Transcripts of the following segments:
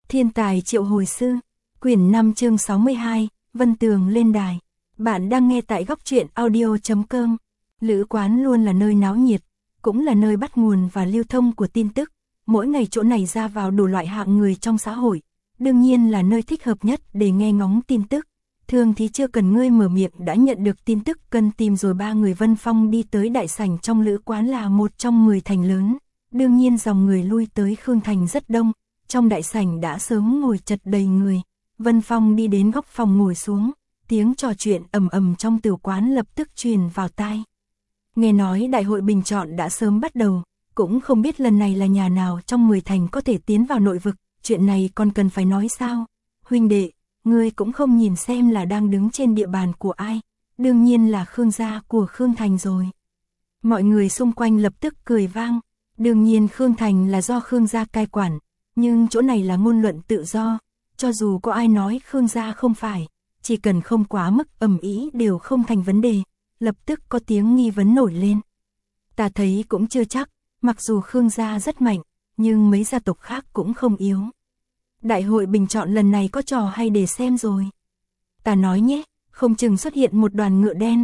Thiên tài triệu hồi sư, quyển 5 chương 62, Vân Tường lên đài. Bạn đang nghe tại góc truyện audio.com. Lữ quán luôn là nơi náo nhiệt, cũng là nơi bắt nguồn và lưu thông của tin tức. Mỗi ngày chỗ này ra vào đủ loại hạng người trong xã hội, đương nhiên là nơi thích hợp nhất để nghe ngóng tin tức. Thường thì chưa cần ngươi mở miệng đã nhận được tin tức cần tìm rồi. Ba người Vân Phong đi tới đại sảnh trong Lữ quán là một trong 10 thành lớn. Đương nhiên dòng người lui tới Khương Thành rất đông, trong đại sảnh đã sớm ngồi chật đầy người. Vân Phong đi đến góc phòng ngồi xuống, tiếng trò chuyện ầm ầm trong tiểu quán lập tức truyền vào tai. Nghe nói đại hội bình chọn đã sớm bắt đầu, cũng không biết lần này là nhà nào trong 10 thành có thể tiến vào nội vực, chuyện này còn cần phải nói sao? Huynh đệ, ngươi cũng không nhìn xem là đang đứng trên địa bàn của ai, đương nhiên là Khương gia của Khương Thành rồi. Mọi người xung quanh lập tức cười vang, đương nhiên Khương Thành là do Khương gia cai quản, nhưng chỗ này là ngôn luận tự do, cho dù có ai nói Khương gia không phải, chỉ cần không quá mức ầm ĩ đều không thành vấn đề, lập tức có tiếng nghi vấn nổi lên. Ta thấy cũng chưa chắc, mặc dù Khương gia rất mạnh, nhưng mấy gia tộc khác cũng không yếu. Đại hội bình chọn lần này có trò hay để xem rồi. Ta nói nhé, không chừng xuất hiện một đoàn ngựa đen.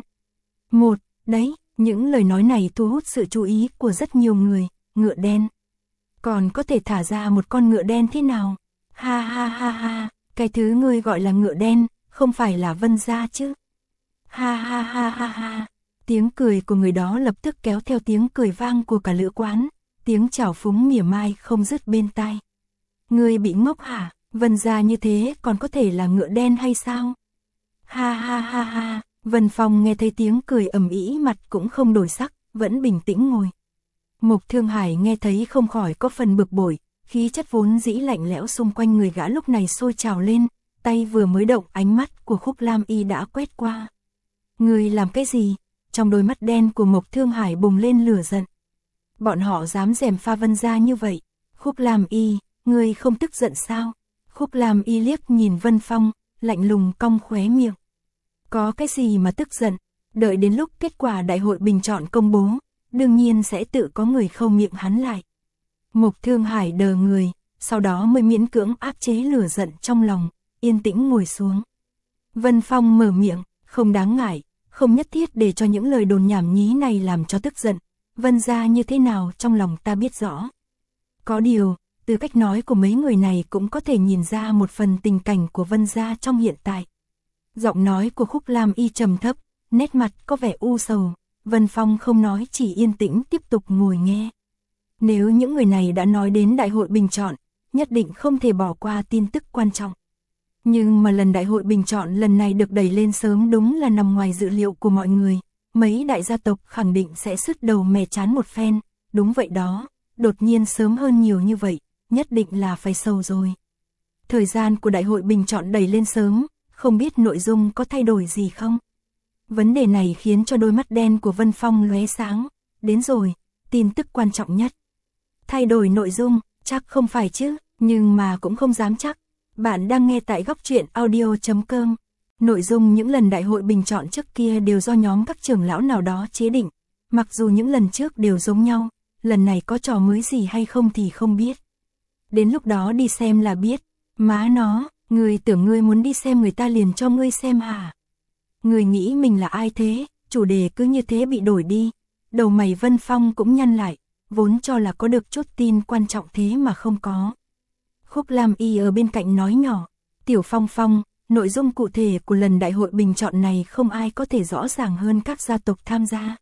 Đấy, những lời nói này thu hút sự chú ý của rất nhiều người. Ngựa đen? Còn có thể thả ra một con ngựa đen thế nào? Ha ha ha ha, cái thứ ngươi gọi là ngựa đen, không phải là Vân gia chứ? Ha ha ha ha ha, tiếng cười của người đó lập tức kéo theo tiếng cười vang của cả Lữ quán, tiếng chào phúng mỉa mai không dứt bên tai. Ngươi bị ngốc hả? Vân gia như thế còn có thể là ngựa đen hay sao? Ha ha ha ha, Vân Phong nghe thấy tiếng cười ầm ĩ mặt cũng không đổi sắc, vẫn bình tĩnh ngồi. Mộc Thương Hải nghe thấy không khỏi có phần bực bội, khí chất vốn dĩ lạnh lẽo xung quanh người gã lúc này sôi trào lên, tay vừa mới động ánh mắt của Khúc Lam Y đã quét qua. Ngươi làm cái gì? Trong đôi mắt đen của Mộc Thương Hải bùng lên lửa giận. Bọn họ dám gièm pha Vân gia như vậy. Khúc Lam Y, ngươi không tức giận sao? Khúc Lam Y liếc nhìn Vân Phong, lạnh lùng cong khóe miệng. Có cái gì mà tức giận? Đợi đến lúc kết quả đại hội bình chọn công bố, đương nhiên sẽ tự có người khâu miệng hắn lại. Mộc Thương Hải đờ người, sau đó mới miễn cưỡng áp chế lửa giận trong lòng, yên tĩnh ngồi xuống. Vân Phong mở miệng, không đáng ngại, không nhất thiết để cho những lời đồn nhảm nhí này làm cho tức giận. Vân gia như thế nào trong lòng ta biết rõ. Có điều, từ cách nói của mấy người này cũng có thể nhìn ra một phần tình cảnh của Vân gia trong hiện tại. Giọng nói của Khúc Lam Y trầm thấp, nét mặt có vẻ u sầu. Vân Phong không nói, chỉ yên tĩnh tiếp tục ngồi nghe. Nếu những người này đã nói đến đại hội bình chọn, nhất định không thể bỏ qua tin tức quan trọng. Nhưng mà lần đại hội bình chọn lần này được đẩy lên sớm đúng là nằm ngoài dự liệu của mọi người. Mấy đại gia tộc khẳng định sẽ sứt đầu mẻ trán một phen. Đúng vậy đó, đột nhiên sớm hơn nhiều như vậy, nhất định là phải sầu rồi. Thời gian của đại hội bình chọn đẩy lên sớm, không biết nội dung có thay đổi gì không? Vấn đề này khiến cho đôi mắt đen của Vân Phong lóe sáng. Đến rồi, tin tức quan trọng nhất. Thay đổi nội dung, chắc không phải chứ, nhưng mà cũng không dám chắc. Bạn đang nghe tại góc truyện audio.com. Nội dung những lần đại hội bình chọn trước kia đều do nhóm các trưởng lão nào đó chế định. Mặc dù những lần trước đều giống nhau, lần này có trò mới gì hay không thì không biết. Đến lúc đó đi xem là biết. Má nó, ngươi tưởng ngươi muốn đi xem người ta liền cho ngươi xem hả? Người nghĩ mình là ai thế? Chủ đề cứ như thế bị đổi đi. Đầu mày Vân Phong cũng nhăn lại, vốn cho là có được chút tin quan trọng thế mà không có. Khúc Lam Y ở bên cạnh nói nhỏ, Tiểu Phong Phong, nội dung cụ thể của lần đại hội bình chọn này không ai có thể rõ ràng hơn các gia tộc tham gia.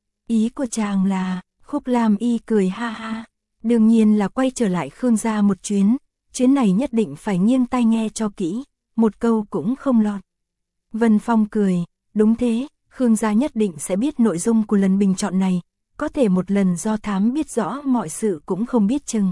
Ý của chàng là, Khúc Lam Y cười ha ha, đương nhiên là quay trở lại Khương gia một chuyến này nhất định phải nghiêng tai nghe cho kỹ, một câu cũng không lọt. Vân Phong cười, đúng thế, Khương gia nhất định sẽ biết nội dung của lần bình chọn này, có thể một lần do thám biết rõ mọi sự cũng không biết chừng.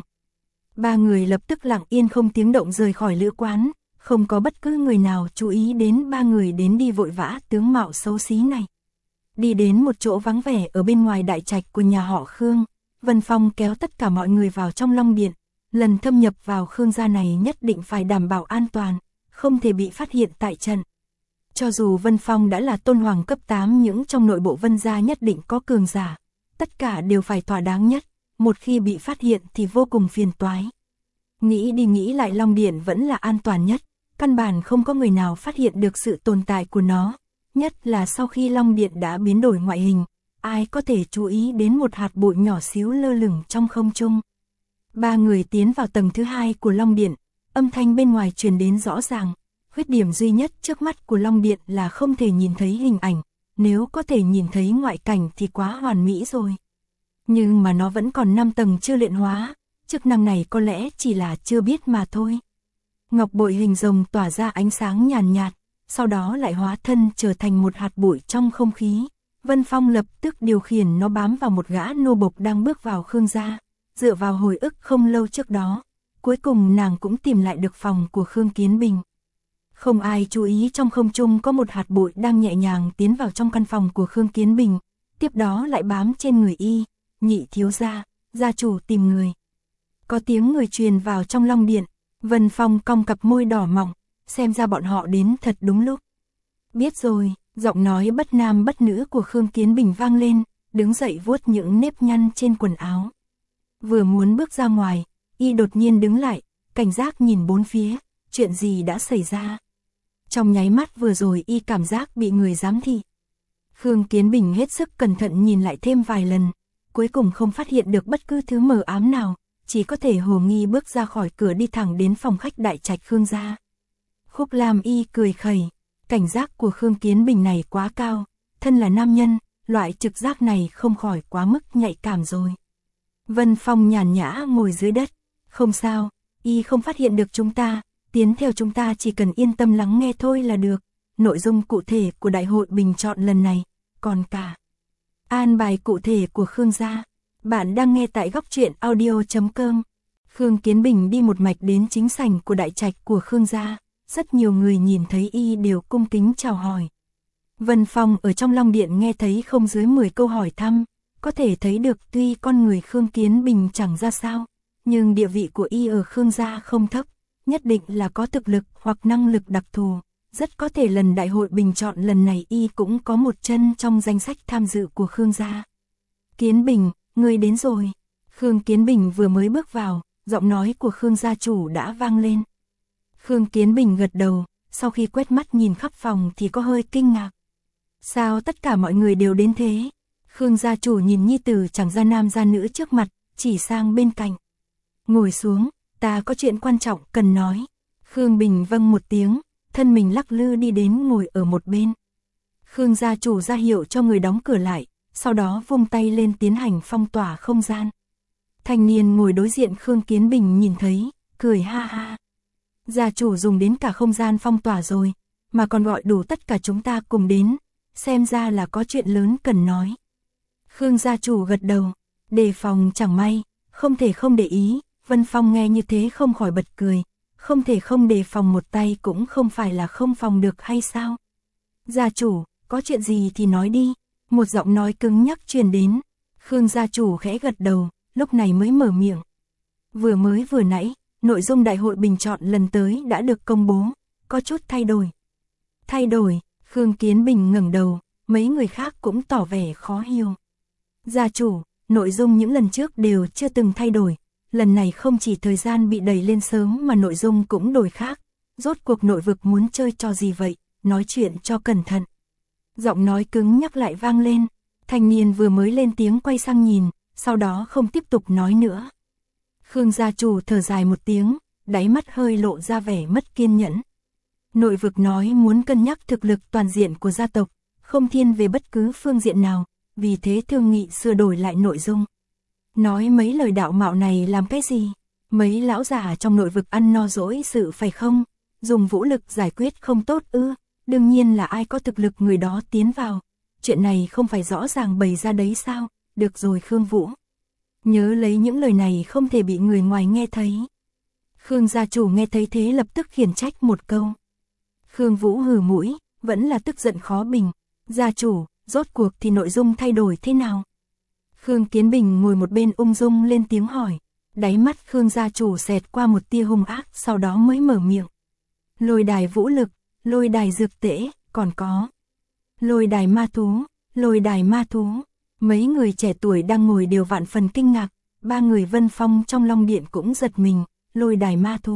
Ba người lập tức lặng yên không tiếng động rời khỏi Lữ quán, không có bất cứ người nào chú ý đến ba người đến đi vội vã tướng mạo xấu xí này. Đi đến một chỗ vắng vẻ ở bên ngoài đại trạch của nhà họ Khương, Vân Phong kéo tất cả mọi người vào trong Long Điện. Lần thâm nhập vào Khương gia này nhất định phải đảm bảo an toàn, không thể bị phát hiện tại trận. Cho dù Vân Phong đã là tôn hoàng cấp 8 nhưng trong nội bộ Vân gia nhất định có cường giả. Tất cả đều phải thỏa đáng nhất, một khi bị phát hiện thì vô cùng phiền toái. Nghĩ đi nghĩ lại Long Điện vẫn là an toàn nhất, căn bản không có người nào phát hiện được sự tồn tại của nó, nhất là sau khi Long Điện đã biến đổi ngoại hình, ai có thể chú ý đến một hạt bụi nhỏ xíu lơ lửng trong không trung. Ba người tiến vào tầng thứ 2 của Long Điện, âm thanh bên ngoài truyền đến rõ ràng, khuyết điểm duy nhất trước mắt của Long Điện là không thể nhìn thấy hình ảnh, nếu có thể nhìn thấy ngoại cảnh thì quá hoàn mỹ rồi. Nhưng mà nó vẫn còn 5 tầng chưa luyện hóa, chức năng này có lẽ chỉ là chưa biết mà thôi. Ngọc bội hình rồng tỏa ra ánh sáng nhàn nhạt, sau đó lại hóa thân trở thành một hạt bụi trong không khí. Vân Phong lập tức điều khiển nó bám vào một gã nô bộc đang bước vào Khương gia, dựa vào hồi ức không lâu trước đó, cuối cùng nàng cũng tìm lại được phòng của Khương Kiến Bình. Không ai chú ý trong không trung có một hạt bụi đang nhẹ nhàng tiến vào trong căn phòng của Khương Kiến Bình, tiếp đó lại bám trên người y. Nhị thiếu gia, gia chủ tìm người. Có tiếng người truyền vào trong Long Điện, Vân Phong cong cặp môi đỏ mọng, xem ra bọn họ đến thật đúng lúc. Biết rồi, giọng nói bất nam bất nữ của Khương Kiến Bình vang lên, đứng dậy vuốt những nếp nhăn trên quần áo. Vừa muốn bước ra ngoài, y đột nhiên đứng lại, cảnh giác nhìn bốn phía, chuyện gì đã xảy ra. Trong nháy mắt vừa rồi y cảm giác bị người giám thị. Khương Kiến Bình hết sức cẩn thận nhìn lại thêm vài lần, cuối cùng không phát hiện được bất cứ thứ mờ ám nào, chỉ có thể hồ nghi bước ra khỏi cửa đi thẳng đến phòng khách đại trạch Khương gia. Khúc Lam Y cười khẩy, cảnh giác của Khương Kiến Bình này quá cao, thân là nam nhân, loại trực giác này không khỏi quá mức nhạy cảm rồi. Vân Phong nhàn nhã ngồi dưới đất, không sao, y không phát hiện được chúng ta, tiến theo chúng ta chỉ cần yên tâm lắng nghe thôi là được. Nội dung cụ thể của đại hội bình chọn lần này, còn cả an bài cụ thể của Khương gia. Bạn đang nghe tại góc truyện audio.com. Khương Kiến Bình đi một mạch đến chính sảnh của đại trạch của Khương gia, rất nhiều người nhìn thấy y đều cung kính chào hỏi. Vân Phong ở trong Long Điện nghe thấy không dưới 10 câu hỏi thăm, có thể thấy được tuy con người Khương Kiến Bình chẳng ra sao, nhưng địa vị của y ở Khương gia không thấp, nhất định là có thực lực hoặc năng lực đặc thù. Rất có thể lần đại hội bình chọn lần này y cũng có một chân trong danh sách tham dự của Khương gia. Kiến Bình, ngươi đến rồi. Khương Kiến Bình vừa mới bước vào, giọng nói của Khương gia chủ đã vang lên. Khương Kiến Bình gật đầu, sau khi quét mắt nhìn khắp phòng thì có hơi kinh ngạc. Sao tất cả mọi người đều đến thế? Khương gia chủ nhìn nhi tử chẳng ra nam ra nữ trước mặt, chỉ sang bên cạnh. Ngồi xuống, ta có chuyện quan trọng cần nói. Khương Bình vâng một tiếng, thân mình lắc lư đi đến ngồi ở một bên. Khương gia chủ ra hiệu cho người đóng cửa lại, sau đó vung tay lên tiến hành phong tỏa không gian. Thanh niên ngồi đối diện Khương Kiến Bình nhìn thấy, cười ha ha. Gia chủ dùng đến cả không gian phong tỏa rồi, mà còn gọi đủ tất cả chúng ta cùng đến, xem ra là có chuyện lớn cần nói. Khương gia chủ gật đầu, đề phòng chẳng may, không thể không để ý. Vân Phong nghe như thế không khỏi bật cười, không thể không đề phòng một tay cũng không phải là không phòng được hay sao? Gia chủ, có chuyện gì thì nói đi. Một giọng nói cứng nhắc truyền đến. Khương gia chủ khẽ gật đầu, lúc này mới mở miệng. Vừa nãy, nội dung đại hội bình chọn lần tới đã được công bố, có chút thay đổi. Thay đổi? Khương Kiến Bình ngẩng đầu, mấy người khác cũng tỏ vẻ khó hiểu. Gia chủ, nội dung những lần trước đều chưa từng thay đổi. Lần này không chỉ thời gian bị đẩy lên sớm mà nội dung cũng đổi khác. Rốt cuộc nội vực muốn chơi trò gì vậy, nói chuyện cho cẩn thận. Giọng nói cứng nhắc lại vang lên, thanh niên vừa mới lên tiếng quay sang nhìn, sau đó không tiếp tục nói nữa. Khương gia chủ thở dài một tiếng, đáy mắt hơi lộ ra vẻ mất kiên nhẫn. Nội vực nói muốn cân nhắc thực lực toàn diện của gia tộc, không thiên về bất cứ phương diện nào, vì thế thương nghị sửa đổi lại nội dung. Nói mấy lời đạo mạo này làm cái gì? Mấy lão già trong nội vực ăn no dỗi sự phải không? Dùng vũ lực giải quyết không tốt ư? Đương nhiên là ai có thực lực người đó tiến vào. Chuyện này không phải rõ ràng bày ra đấy sao? Được rồi Khương Vũ. Nhớ lấy những lời này không thể bị người ngoài nghe thấy. Khương gia chủ nghe thấy thế lập tức khiển trách một câu. Khương Vũ hừ mũi, vẫn là tức giận khó bình. Gia chủ, rốt cuộc thì nội dung thay đổi thế nào? Khương Kiến Bình ngồi một bên ung dung lên tiếng hỏi. Đáy mắt Khương gia chủ xẹt qua một tia hung ác, sau đó mới mở miệng. Lôi đài vũ lực, lôi đài dược tễ, còn có lôi đài ma thú, lôi đài ma thú. Mấy người trẻ tuổi đang ngồi đều vạn phần kinh ngạc, ba người Vân Phong trong Long Điện cũng giật mình, lôi đài ma thú.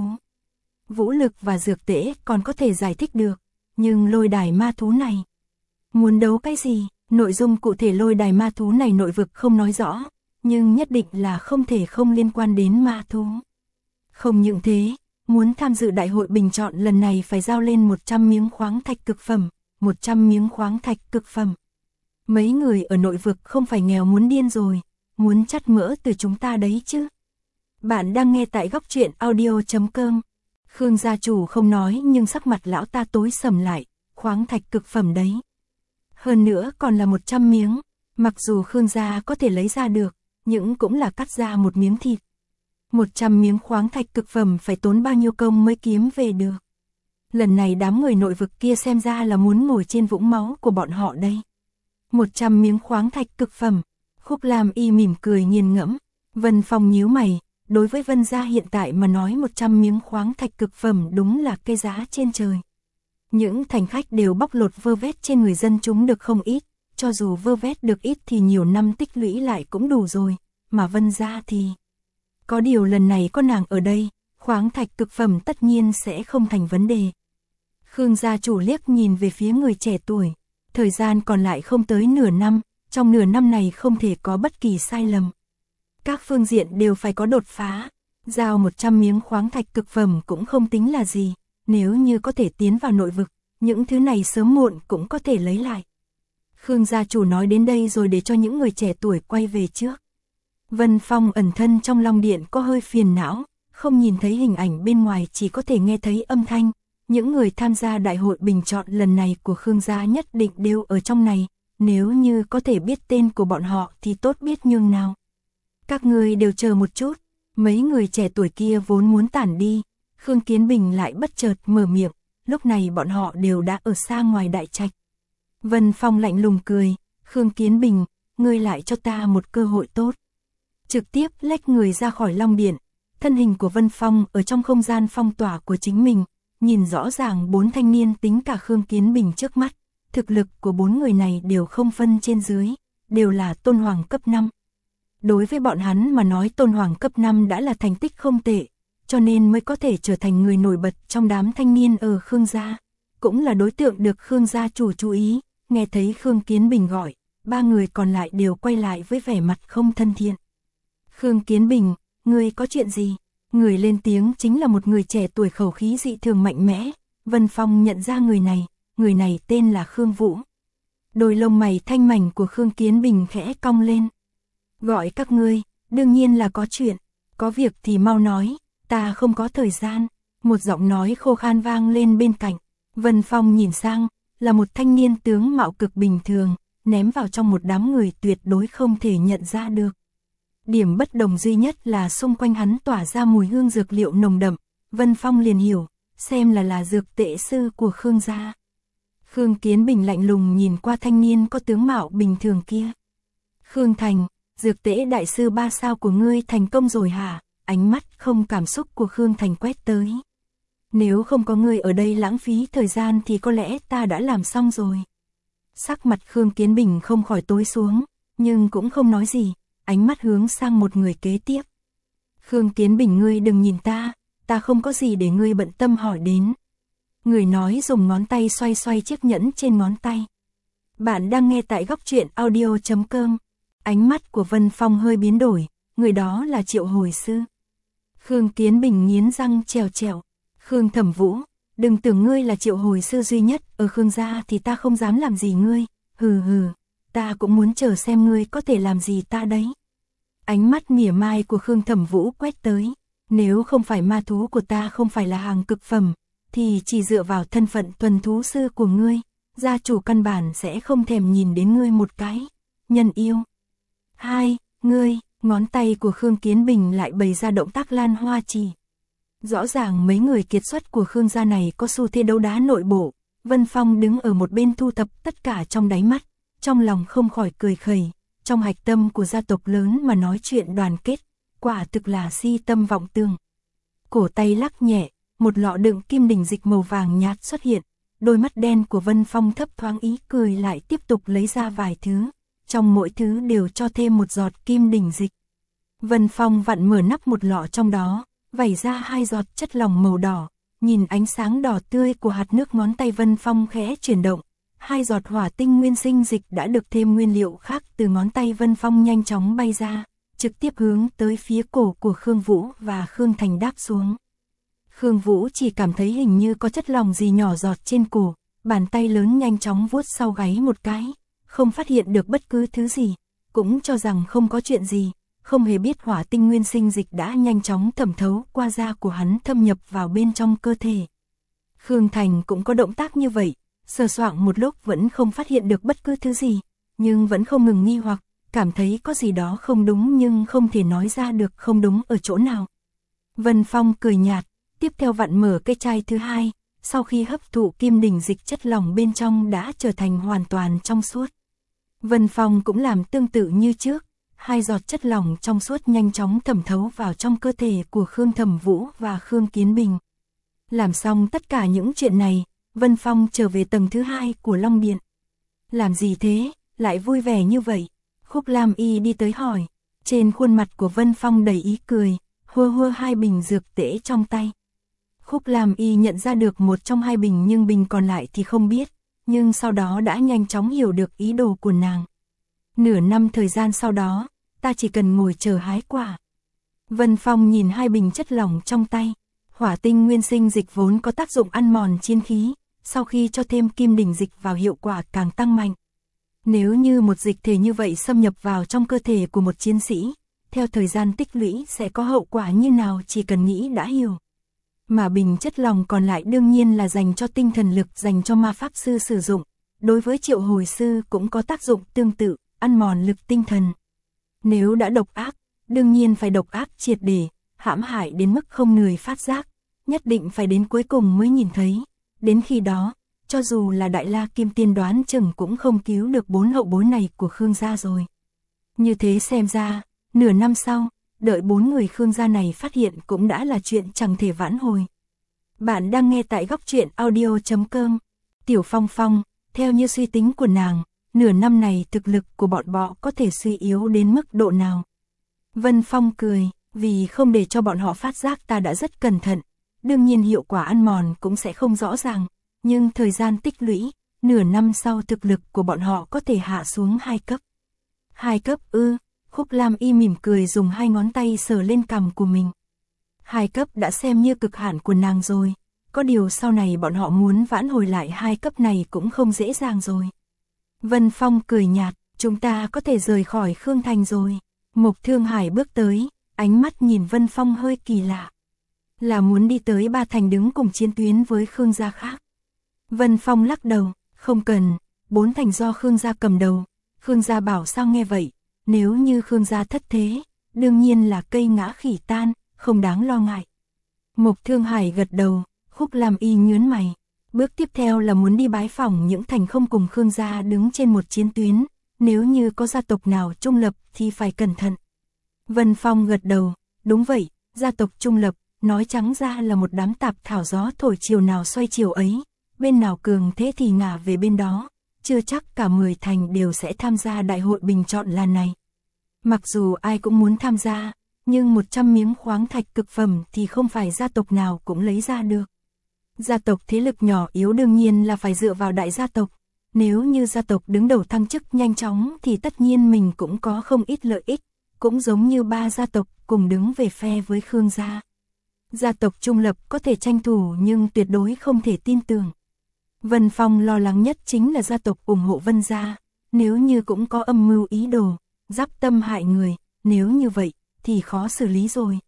Vũ lực và dược tễ còn có thể giải thích được, nhưng lôi đài ma thú này, muốn đấu cái gì? Nội dung cụ thể lôi đài ma thú này nội vực không nói rõ, nhưng nhất định là không thể không liên quan đến ma thú. Không những thế, muốn tham dự đại hội bình chọn lần này phải giao lên 100 miếng khoáng thạch cực phẩm, 100 miếng khoáng thạch cực phẩm. Mấy người ở nội vực không phải nghèo muốn điên rồi, muốn chắt mỡ từ chúng ta đấy chứ. Bạn đang nghe tại góc truyện audio.com. Khương gia chủ không nói nhưng sắc mặt lão ta tối sầm lại, khoáng thạch cực phẩm đấy. Hơn nữa còn là 100 miếng, mặc dù Khương gia có thể lấy ra được, nhưng cũng là cắt ra một miếng thịt. 100 miếng khoáng thạch cực phẩm phải tốn bao nhiêu công mới kiếm về được. Lần này đám người nội vực kia xem ra là muốn ngồi trên vũng máu của bọn họ đây. 100 miếng khoáng thạch cực phẩm, Khúc Lam Y mỉm cười nghiền ngẫm, Vân Phong nhíu mày, đối với Vân gia hiện tại mà nói 100 miếng khoáng thạch cực phẩm đúng là cái giá trên trời. Những thành khách đều bóc lột vơ vét trên người dân chúng được không ít, cho dù vơ vét được ít thì nhiều năm tích lũy lại cũng đủ rồi, mà Vân gia thì... Có điều lần này có nàng ở đây, khoáng thạch cực phẩm tất nhiên sẽ không thành vấn đề. Khương gia chủ liếc nhìn về phía người trẻ tuổi, thời gian còn lại không tới nửa năm, trong nửa năm này không thể có bất kỳ sai lầm. Các phương diện đều phải có đột phá, giao 100 miếng khoáng thạch cực phẩm cũng không tính là gì, nếu như có thể tiến vào nội vực, những thứ này sớm muộn cũng có thể lấy lại. Khương gia chủ nói đến đây rồi để cho những người trẻ tuổi quay về trước. Vân Phong ẩn thân trong Long Điện có hơi phiền não, không nhìn thấy hình ảnh bên ngoài chỉ có thể nghe thấy âm thanh. Những người tham gia đại hội bình chọn lần này của Khương gia nhất định đều ở trong này, nếu như có thể biết tên của bọn họ thì tốt biết nhường nào. Các người đều chờ một chút, mấy người trẻ tuổi kia vốn muốn tản đi, Khương Kiến Bình lại bất chợt mở miệng, lúc này bọn họ đều đã ở xa ngoài đại trạch. Vân Phong lạnh lùng cười, Khương Kiến Bình, ngươi lại cho ta một cơ hội tốt. Trực tiếp lách người ra khỏi Long Điện, thân hình của Vân Phong ở trong không gian phong tỏa của chính mình, nhìn rõ ràng 4 thanh niên tính cả Khương Kiến Bình trước mắt, thực lực của 4 người này đều không phân trên dưới, đều là tôn hoàng cấp 5. Đối với bọn hắn mà nói tôn hoàng cấp 5 đã là thành tích không tệ, cho nên mới có thể trở thành người nổi bật trong đám thanh niên ở Khương gia, cũng là đối tượng được Khương gia chủ chú ý. Nghe thấy Khương Kiến Bình gọi, 3 người còn lại đều quay lại với vẻ mặt không thân thiện. Khương Kiến Bình, ngươi có chuyện gì? Người lên tiếng chính là một người trẻ tuổi khẩu khí dị thường mạnh mẽ. Vân Phong nhận ra người này tên là Khương Vũ. Đôi lông mày thanh mảnh của Khương Kiến Bình khẽ cong lên. Gọi các ngươi, đương nhiên là có chuyện, có việc thì mau nói, ta không có thời gian. Một giọng nói khô khan vang lên bên cạnh. Vân Phong nhìn sang, là một thanh niên tướng mạo cực bình thường, ném vào trong một đám người tuyệt đối không thể nhận ra được. Điểm bất đồng duy nhất là xung quanh hắn tỏa ra mùi hương dược liệu nồng đậm, Vân Phong liền hiểu, xem là dược tệ sư của Khương gia. Khương Kiến Bình lạnh lùng nhìn qua thanh niên có tướng mạo bình thường kia. Khương Thành, dược tễ đại sư 3 sao của ngươi thành công rồi hả? Ánh mắt không cảm xúc của Khương Thành quét tới. Nếu không có ngươi ở đây lãng phí thời gian thì có lẽ ta đã làm xong rồi. Sắc mặt Khương Kiến Bình không khỏi tối xuống, nhưng cũng không nói gì, ánh mắt hướng sang một người kế tiếp. Khương Kiến Bình, ngươi đừng nhìn ta không có gì để ngươi bận tâm hỏi đến. Người nói dùng ngón tay xoay xoay chiếc nhẫn trên ngón tay. Bạn đang nghe tại góc truyện audio.com. Ánh mắt của Vân Phong hơi biến đổi, người đó là Triệu Hồi Sư. Khương Kiến Bình nghiến răng trèo trèo. Khương Thẩm Vũ, đừng tưởng ngươi là Triệu Hồi Sư duy nhất ở Khương gia thì ta không dám làm gì ngươi. Hừ hừ, ta cũng muốn chờ xem ngươi có thể làm gì ta đấy. Ánh mắt mỉa mai của Khương Thẩm Vũ quét tới. Nếu không phải ma thú của ta không phải là hàng cực phẩm, thì chỉ dựa vào thân phận thuần thú sư của ngươi, gia chủ căn bản sẽ không thèm nhìn đến ngươi một cái. Nhân yêu. Ngươi, ngón tay của Khương Kiến Bình lại bày ra động tác lan hoa chỉ. Rõ ràng mấy người kiệt xuất của Khương gia này có xu thế đấu đá nội bộ. Vân Phong đứng ở một bên thu thập tất cả trong đáy mắt, trong lòng không khỏi cười khẩy. Trong hạch tâm của gia tộc lớn mà nói chuyện đoàn kết, quả thực là si tâm vọng tưởng. Cổ tay lắc nhẹ, một lọ đựng kim đỉnh dịch màu vàng nhạt xuất hiện. Đôi mắt đen của Vân Phong thấp thoáng ý cười lại tiếp tục lấy ra vài thứ. Trong mỗi thứ đều cho thêm một giọt kim đỉnh dịch. Vân Phong vặn mở nắp một lọ trong đó, vẩy ra 2 giọt chất lỏng màu đỏ, nhìn ánh sáng đỏ tươi của hạt nước, ngón tay Vân Phong khẽ chuyển động. 2 giọt hỏa tinh nguyên sinh dịch đã được thêm nguyên liệu khác từ ngón tay Vân Phong nhanh chóng bay ra, trực tiếp hướng tới phía cổ của Khương Vũ và Khương Thành đáp xuống. Khương Vũ chỉ cảm thấy hình như có chất lỏng gì nhỏ giọt trên cổ, bàn tay lớn nhanh chóng vuốt sau gáy một cái, không phát hiện được bất cứ thứ gì, cũng cho rằng không có chuyện gì, không hề biết hỏa tinh nguyên sinh dịch đã nhanh chóng thẩm thấu qua da của hắn, thâm nhập vào bên trong cơ thể. Khương Thành cũng có động tác như vậy, sờ soạng một lúc vẫn không phát hiện được bất cứ thứ gì, nhưng vẫn không ngừng nghi hoặc, cảm thấy có gì đó không đúng nhưng không thể nói ra được không đúng ở chỗ nào. Vân Phong cười nhạt, tiếp theo vặn mở cái chai thứ hai, sau khi hấp thụ kim đỉnh dịch, chất lỏng bên trong đã trở thành hoàn toàn trong suốt. Vân Phong cũng làm tương tự như trước, 2 giọt chất lỏng trong suốt nhanh chóng thẩm thấu vào trong cơ thể của Khương Thẩm Vũ và Khương Kiến Bình. Làm xong tất cả những chuyện này, Vân Phong trở về tầng thứ 2 của Long Điện. Làm gì thế, lại vui vẻ như vậy? Khúc Lam Y đi tới hỏi, trên khuôn mặt của Vân Phong đầy ý cười, hua hua 2 bình dược tễ trong tay. Khúc Lam Y nhận ra được một trong 2 bình nhưng bình còn lại thì không biết, nhưng sau đó đã nhanh chóng hiểu được ý đồ của nàng. Nửa năm thời gian sau đó, ta chỉ cần ngồi chờ hái quả. Vân Phong nhìn 2 bình chất lỏng trong tay, hỏa tinh nguyên sinh dịch vốn có tác dụng ăn mòn chiến khí, sau khi cho thêm kim đỉnh dịch vào hiệu quả càng tăng mạnh. Nếu như một dịch thể như vậy xâm nhập vào trong cơ thể của một chiến sĩ, theo thời gian tích lũy sẽ có hậu quả như nào chỉ cần nghĩ đã hiểu. Mà bình chất lỏng còn lại đương nhiên là dành cho tinh thần lực, dành cho ma pháp sư sử dụng, đối với triệu hồi sư cũng có tác dụng tương tự, ăn mòn lực tinh thần. Nếu đã độc ác, đương nhiên phải độc ác triệt để, hãm hại đến mức không người phát giác, nhất định phải đến cuối cùng mới nhìn thấy. Đến khi đó, cho dù là Đại La Kim Tiên đoán chừng cũng không cứu được 4 hậu bối này của Khương gia rồi. Như thế xem ra, nửa năm sau, đợi 4 người Khương gia này phát hiện cũng đã là chuyện chẳng thể vãn hồi. Bạn đang nghe tại góc truyện audio.com. Tiểu Phong Phong, theo như suy tính của nàng, nửa năm này thực lực của bọn họ có thể suy yếu đến mức độ nào? Vân Phong cười, vì không để cho bọn họ phát giác ta đã rất cẩn thận, đương nhiên hiệu quả ăn mòn cũng sẽ không rõ ràng, nhưng thời gian tích lũy, nửa năm sau thực lực của bọn họ có thể hạ xuống 2 cấp. 2 cấp ư? Khúc Lam Y mỉm cười dùng 2 ngón tay sờ lên cằm của mình. 2 cấp đã xem như cực hạn của nàng rồi, có điều sau này bọn họ muốn vãn hồi lại 2 cấp này cũng không dễ dàng rồi. Vân Phong cười nhạt, chúng ta có thể rời khỏi Khương Thành rồi. Mộc Thương Hải bước tới, ánh mắt nhìn Vân Phong hơi kỳ lạ. Là muốn đi tới Ba Thành đứng cùng chiến tuyến với Khương gia khác. Vân Phong lắc đầu, không cần, 4 thành do Khương gia cầm đầu. Khương gia bảo sao nghe vậy, nếu như Khương gia thất thế, đương nhiên là cây ngã khỉ tan, không đáng lo ngại. Mộc Thương Hải gật đầu, Khúc Lam Y nhướng mày. Bước tiếp theo là muốn đi bái phỏng những thành không cùng Khương gia đứng trên một chiến tuyến, nếu như có gia tộc nào trung lập thì phải cẩn thận. Vân Phong gật đầu, đúng vậy, gia tộc trung lập, nói trắng ra là một đám tạp thảo, gió thổi chiều nào xoay chiều ấy, bên nào cường thế thì ngả về bên đó, chưa chắc cả 10 thành đều sẽ tham gia đại hội bình chọn lần này. Mặc dù ai cũng muốn tham gia, nhưng 100 miếng khoáng thạch cực phẩm thì không phải gia tộc nào cũng lấy ra được. Gia tộc thế lực nhỏ yếu đương nhiên là phải dựa vào đại gia tộc, nếu như gia tộc đứng đầu thăng chức nhanh chóng thì tất nhiên mình cũng có không ít lợi ích, cũng giống như 3 gia tộc cùng đứng về phe với Khương gia. Gia tộc trung lập có thể tranh thủ nhưng tuyệt đối không thể tin tưởng. Vân Phong lo lắng nhất chính là gia tộc ủng hộ Vân gia, nếu như cũng có âm mưu ý đồ, giáp tâm hại người, nếu như vậy thì khó xử lý rồi.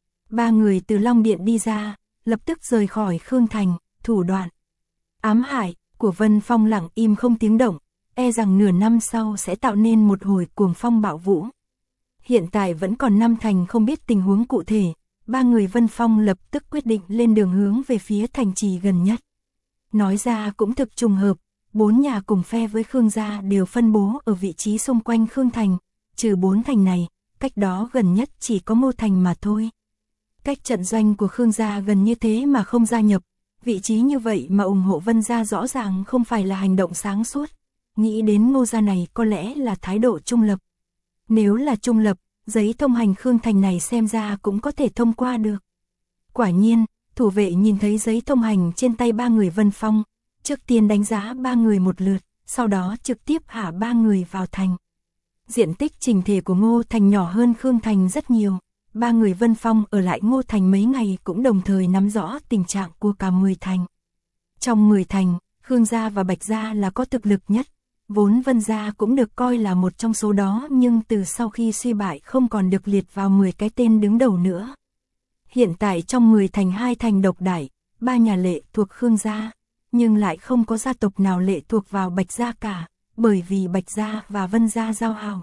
3 người từ Long Điện đi ra, lập tức rời khỏi Khương Thành, thủ đoạn ám hại của Vân Phong lặng im không tiếng động, e rằng nửa năm sau sẽ tạo nên một hồi cuồng phong bạo vũ. Hiện tại vẫn còn 5 thành không biết tình huống cụ thể, 3 người Vân Phong lập tức quyết định lên đường hướng về phía thành trì gần nhất. Nói ra cũng thực trùng hợp, 4 nhà cùng phe với Khương gia đều phân bố ở vị trí xung quanh Khương Thành, trừ 4 thành này, cách đó gần nhất chỉ có Ngô Thành mà thôi. Cách trận doanh của Khương gia gần như thế mà không gia nhập, vị trí như vậy mà ủng hộ Vân gia rõ ràng không phải là hành động sáng suốt. Nghĩ đến Ngô gia này có lẽ là thái độ trung lập. Nếu là trung lập, giấy thông hành Khương Thành này xem ra cũng có thể thông qua được. Quả nhiên, thủ vệ nhìn thấy giấy thông hành trên tay ba người Vân Phong, trước tiên đánh giá ba người một lượt, sau đó trực tiếp hạ ba người vào thành. Diện tích chỉnh thể của Ngô Thành nhỏ hơn Khương Thành rất nhiều, ba người Vân Phong ở lại Ngô Thành mấy ngày cũng đồng thời nắm rõ tình trạng của cả 10 thành. Trong 10 thành, Khương gia và Bạch gia là có thực lực nhất, vốn Vân gia cũng được coi là một trong số đó, nhưng từ sau khi suy bại không còn được liệt vào 10 cái tên đứng đầu nữa. Hiện tại trong 10 thành 2 thành độc đại, 3 nhà lệ thuộc Khương gia, nhưng lại không có gia tộc nào lệ thuộc vào Bạch gia cả, bởi vì Bạch gia và Vân gia giao hảo.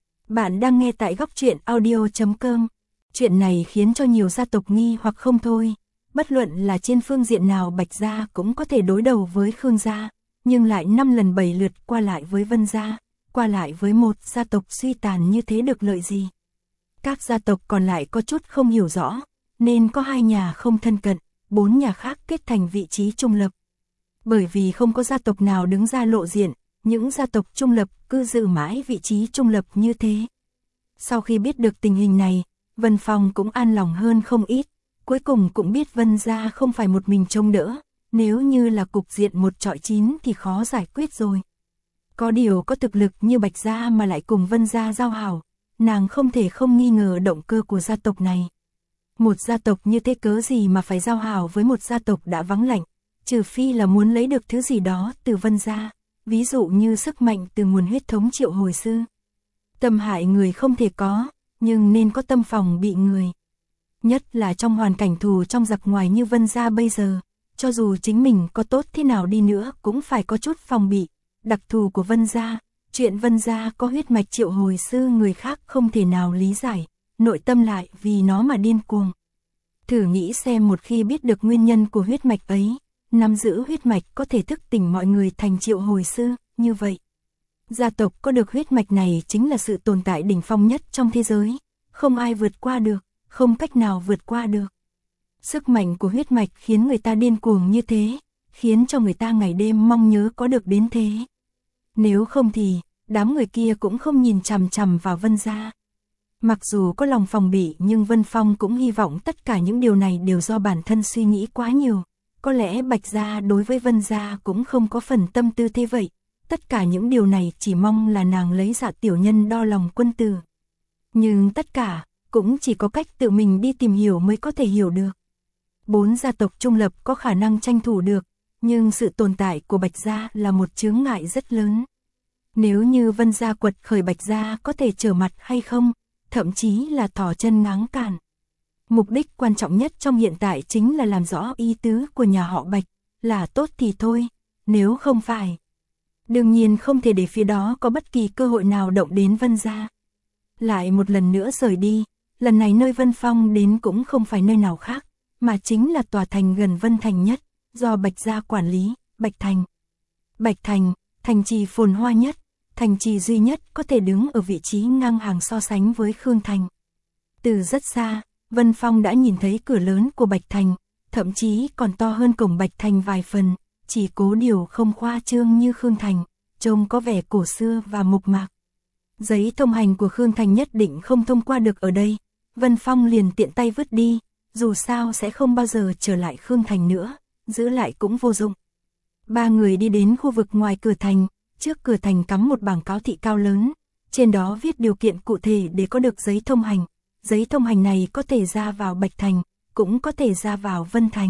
Bạn đang nghe tại góc truyện audio.com. Chuyện này khiến cho nhiều gia tộc nghi hoặc không thôi. Bất luận là trên phương diện nào Bạch gia cũng có thể đối đầu với Khương gia, nhưng lại 5 lần 7 lượt qua lại với Vân gia, qua lại với một gia tộc suy tàn như thế được lợi gì. Các gia tộc còn lại có chút không hiểu rõ, nên có 2 nhà không thân cận, 4 nhà khác kết thành vị trí trung lập. Bởi vì không có gia tộc nào đứng ra lộ diện, những gia tộc trung lập cứ giữ mãi vị trí trung lập như thế. Sau khi biết được tình hình này, Vân Phong cũng an lòng hơn không ít, cuối cùng cũng biết Vân gia không phải một mình trông đỡ, nếu như là cục diện 1 trọi 9 thì khó giải quyết rồi. Có điều có thực lực như Bạch gia mà lại cùng Vân gia giao hảo, nàng không thể không nghi ngờ động cơ của gia tộc này. Một gia tộc như thế cớ gì mà phải giao hảo với một gia tộc đã vắng lạnh, trừ phi là muốn lấy được thứ gì đó từ Vân gia, ví dụ như sức mạnh từ nguồn huyết thống triệu hồi sư. Tâm hại người không thể có, nhưng nên có tâm phòng bị người. Nhất là trong hoàn cảnh thù trong giặc ngoài như Vân gia bây giờ, cho dù chính mình có tốt thế nào đi nữa cũng phải có chút phòng bị. Đặc thù của Vân gia, chuyện Vân gia có huyết mạch triệu hồi sư người khác không thể nào lý giải, nội tâm lại vì nó mà điên cuồng. Thử nghĩ xem một khi biết được nguyên nhân của huyết mạch ấy, nắm giữ huyết mạch có thể thức tỉnh mọi người thành triệu hồi sư, như vậy. Gia tộc có được huyết mạch này chính là sự tồn tại đỉnh phong nhất trong thế giới, không ai vượt qua được, không cách nào vượt qua được. Sức mạnh của huyết mạch khiến người ta điên cuồng như thế, khiến cho người ta ngày đêm mong nhớ có được đến thế. Nếu không thì, đám người kia cũng không nhìn chằm chằm vào Vân gia. Mặc dù có lòng phòng bị nhưng Vân Phong cũng hy vọng tất cả những điều này đều do bản thân suy nghĩ quá nhiều. Có lẽ Bạch gia đối với Vân gia cũng không có phần tâm tư thế vậy. Tất cả những điều này chỉ mong là nàng lấy dạ tiểu nhân đo lòng quân tử. Nhưng tất cả, cũng chỉ có cách tự mình đi tìm hiểu mới có thể hiểu được. 4 gia tộc trung lập có khả năng tranh thủ được, nhưng sự tồn tại của Bạch gia là một chướng ngại rất lớn. Nếu như Vân gia quật khởi Bạch gia có thể trở mặt hay không, thậm chí là thỏ chân ngáng cản. Mục đích quan trọng nhất trong hiện tại chính là làm rõ ý tứ của nhà họ Bạch, là tốt thì thôi, nếu không phải. Đương nhiên không thể để phía đó có bất kỳ cơ hội nào động đến Vân gia. Lại một lần nữa rời đi, lần này nơi Vân Phong đến cũng không phải nơi nào khác, mà chính là tòa thành gần Vân Thành nhất, do Bạch gia quản lý, Bạch Thành. Bạch Thành, thành trì phồn hoa nhất, thành trì duy nhất có thể đứng ở vị trí ngang hàng so sánh với Khương Thành. Từ rất xa, Vân Phong đã nhìn thấy cửa lớn của Bạch Thành, thậm chí còn to hơn cổng Bạch Thành vài phần, chỉ cố điều không khoa trương như Khương Thành, trông có vẻ cổ xưa và mộc mạc. Giấy thông hành của Khương Thành nhất định không thông qua được ở đây, Vân Phong liền tiện tay vứt đi, dù sao sẽ không bao giờ trở lại Khương Thành nữa, giữ lại cũng vô dụng. 3 người đi đến khu vực ngoài cửa thành, trước cửa thành cắm một bảng cáo thị cao lớn, trên đó viết điều kiện cụ thể để có được giấy thông hành. Giấy thông hành này có thể ra vào Bạch Thành, cũng có thể ra vào Vân Thành.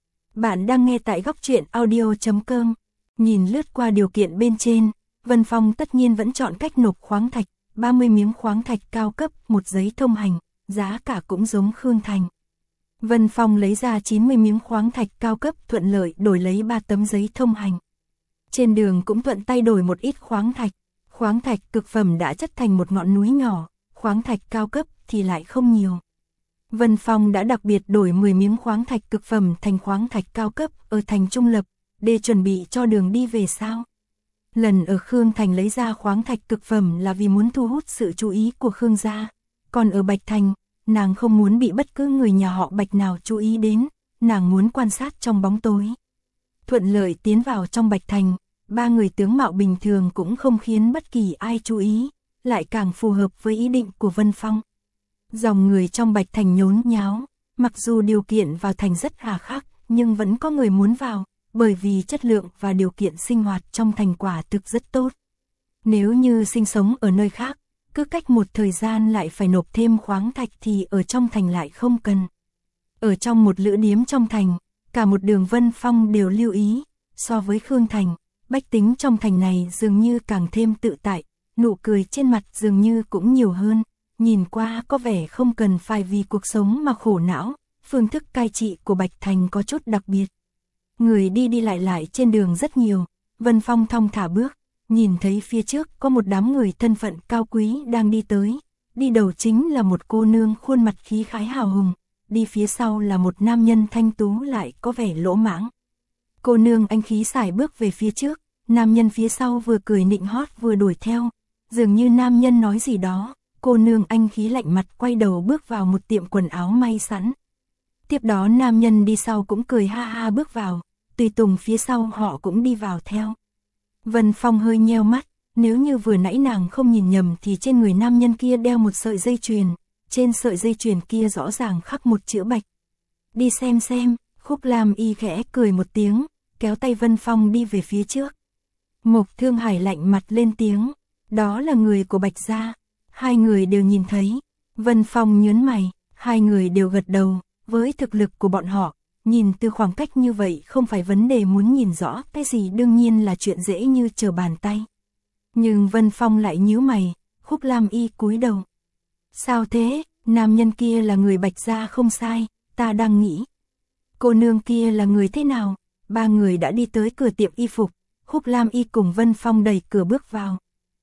Bạn đang nghe tại góc truyện audio.com. Nhìn lướt qua điều kiện bên trên, Vân Phong tất nhiên vẫn chọn cách nộp khoáng thạch, 30 miếng khoáng thạch cao cấp, một giấy thông hành, giá cả cũng giống Khương Thành. Vân Phong lấy ra 90 miếng khoáng thạch cao cấp thuận lợi đổi lấy 3 tấm giấy thông hành. Trên đường cũng thuận tay đổi một ít khoáng thạch cực phẩm đã chất thành một ngọn núi nhỏ, khoáng thạch cao cấp thì lại không nhiều. Vân Phong đã đặc biệt đổi 10 miếng khoáng thạch cực phẩm thành khoáng thạch cao cấp ở thành trung lập, để chuẩn bị cho đường đi về sau. Lần ở Khương Thành lấy ra khoáng thạch cực phẩm là vì muốn thu hút sự chú ý của Khương gia, còn ở Bạch Thành, nàng không muốn bị bất cứ người nhà họ Bạch nào chú ý đến, nàng muốn quan sát trong bóng tối. Thuận lợi tiến vào trong Bạch Thành, 3 người tướng mạo bình thường cũng không khiến bất kỳ ai chú ý, lại càng phù hợp với ý định của Vân Phong. Dòng người trong Bạch Thành nhốn nháo, Mặc dù điều kiện vào thành rất hà khắc, nhưng vẫn có người muốn vào, bởi vì chất lượng và điều kiện sinh hoạt trong thành quả thực rất tốt. Nếu như sinh sống ở nơi khác, cứ cách một thời gian lại phải nộp thêm khoáng thạch thì ở trong thành lại không cần. Ở trong một lữ điếm trong thành, cả một đường Vân Phong đều lưu ý, so với Khương Thành, bách tính trong thành này dường như càng thêm tự tại, nụ cười trên mặt dường như cũng nhiều hơn, nhìn qua có vẻ không cần phải vì cuộc sống mà khổ não, phương thức cai trị của Bạch Thành có chút đặc biệt. Người đi đi lại trên đường rất nhiều, Vân Phong thong thả bước, nhìn thấy phía trước có một đám người thân phận cao quý đang đi tới, đi đầu chính là một cô nương khuôn mặt khí khái hào hùng, đi phía sau là một nam nhân thanh tú lại có vẻ lỗ mãng. Cô nương anh khí sải bước về phía trước, nam nhân phía sau vừa cười nịnh hót vừa đuổi theo, dường như nam nhân nói gì đó, cô nương anh khí lạnh mặt quay đầu bước vào một tiệm quần áo may sẵn. Tiếp đó nam nhân đi sau cũng cười ha ha bước vào, tùy tùng phía sau họ cũng đi vào theo. Vân Phong hơi nheo mắt, nếu như vừa nãy nàng không nhìn nhầm thì trên người nam nhân kia đeo một sợi dây chuyền, trên sợi dây chuyền kia rõ ràng khắc một chữ Bạch. Đi xem, Khúc Lam Y khẽ cười một tiếng, kéo tay Vân Phong đi về phía trước. Mộc Thương Hải lạnh mặt lên tiếng, đó là người của Bạch gia. Hai người đều nhìn thấy, Vân Phong nhớn mày, hai người đều gật đầu, với thực lực của bọn họ, nhìn từ khoảng cách như vậy không phải vấn đề muốn nhìn rõ cái gì đương nhiên là chuyện dễ như trở bàn tay. Nhưng Vân Phong lại nhíu mày, Khúc Lam Y cúi đầu. Sao thế, nam nhân kia là người Bạch gia không sai, ta đang nghĩ. Cô nương kia là người thế nào? Ba người đã đi tới cửa tiệm y phục, Khúc Lam Y cùng Vân Phong đẩy cửa bước vào.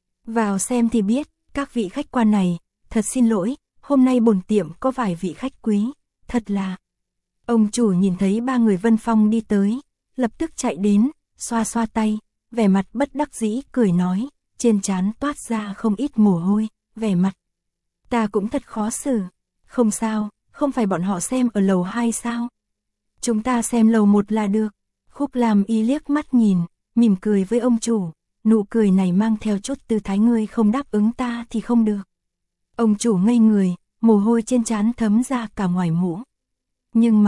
Vào xem thì biết, các vị khách quan này, thật xin lỗi, hôm nay bổn tiệm có vài vị khách quý, thật là. Ông chủ nhìn thấy ba người Vân Phong đi tới, lập tức chạy đến, xoa xoa tay, vẻ mặt bất đắc dĩ cười nói, trên trán toát ra không ít mồ hôi, vẻ mặt. Ta cũng thật khó xử, không sao, không phải bọn họ xem ở lầu 2 sao? Chúng ta xem lầu 1 là được. Khúc Lam Y liếc mắt nhìn, mỉm cười với ông chủ, nụ cười này mang theo chút tư thái ngươi không đáp ứng ta thì không được. Ông chủ ngây người, mồ hôi trên trán thấm ra cả ngoài mũ. Nhưng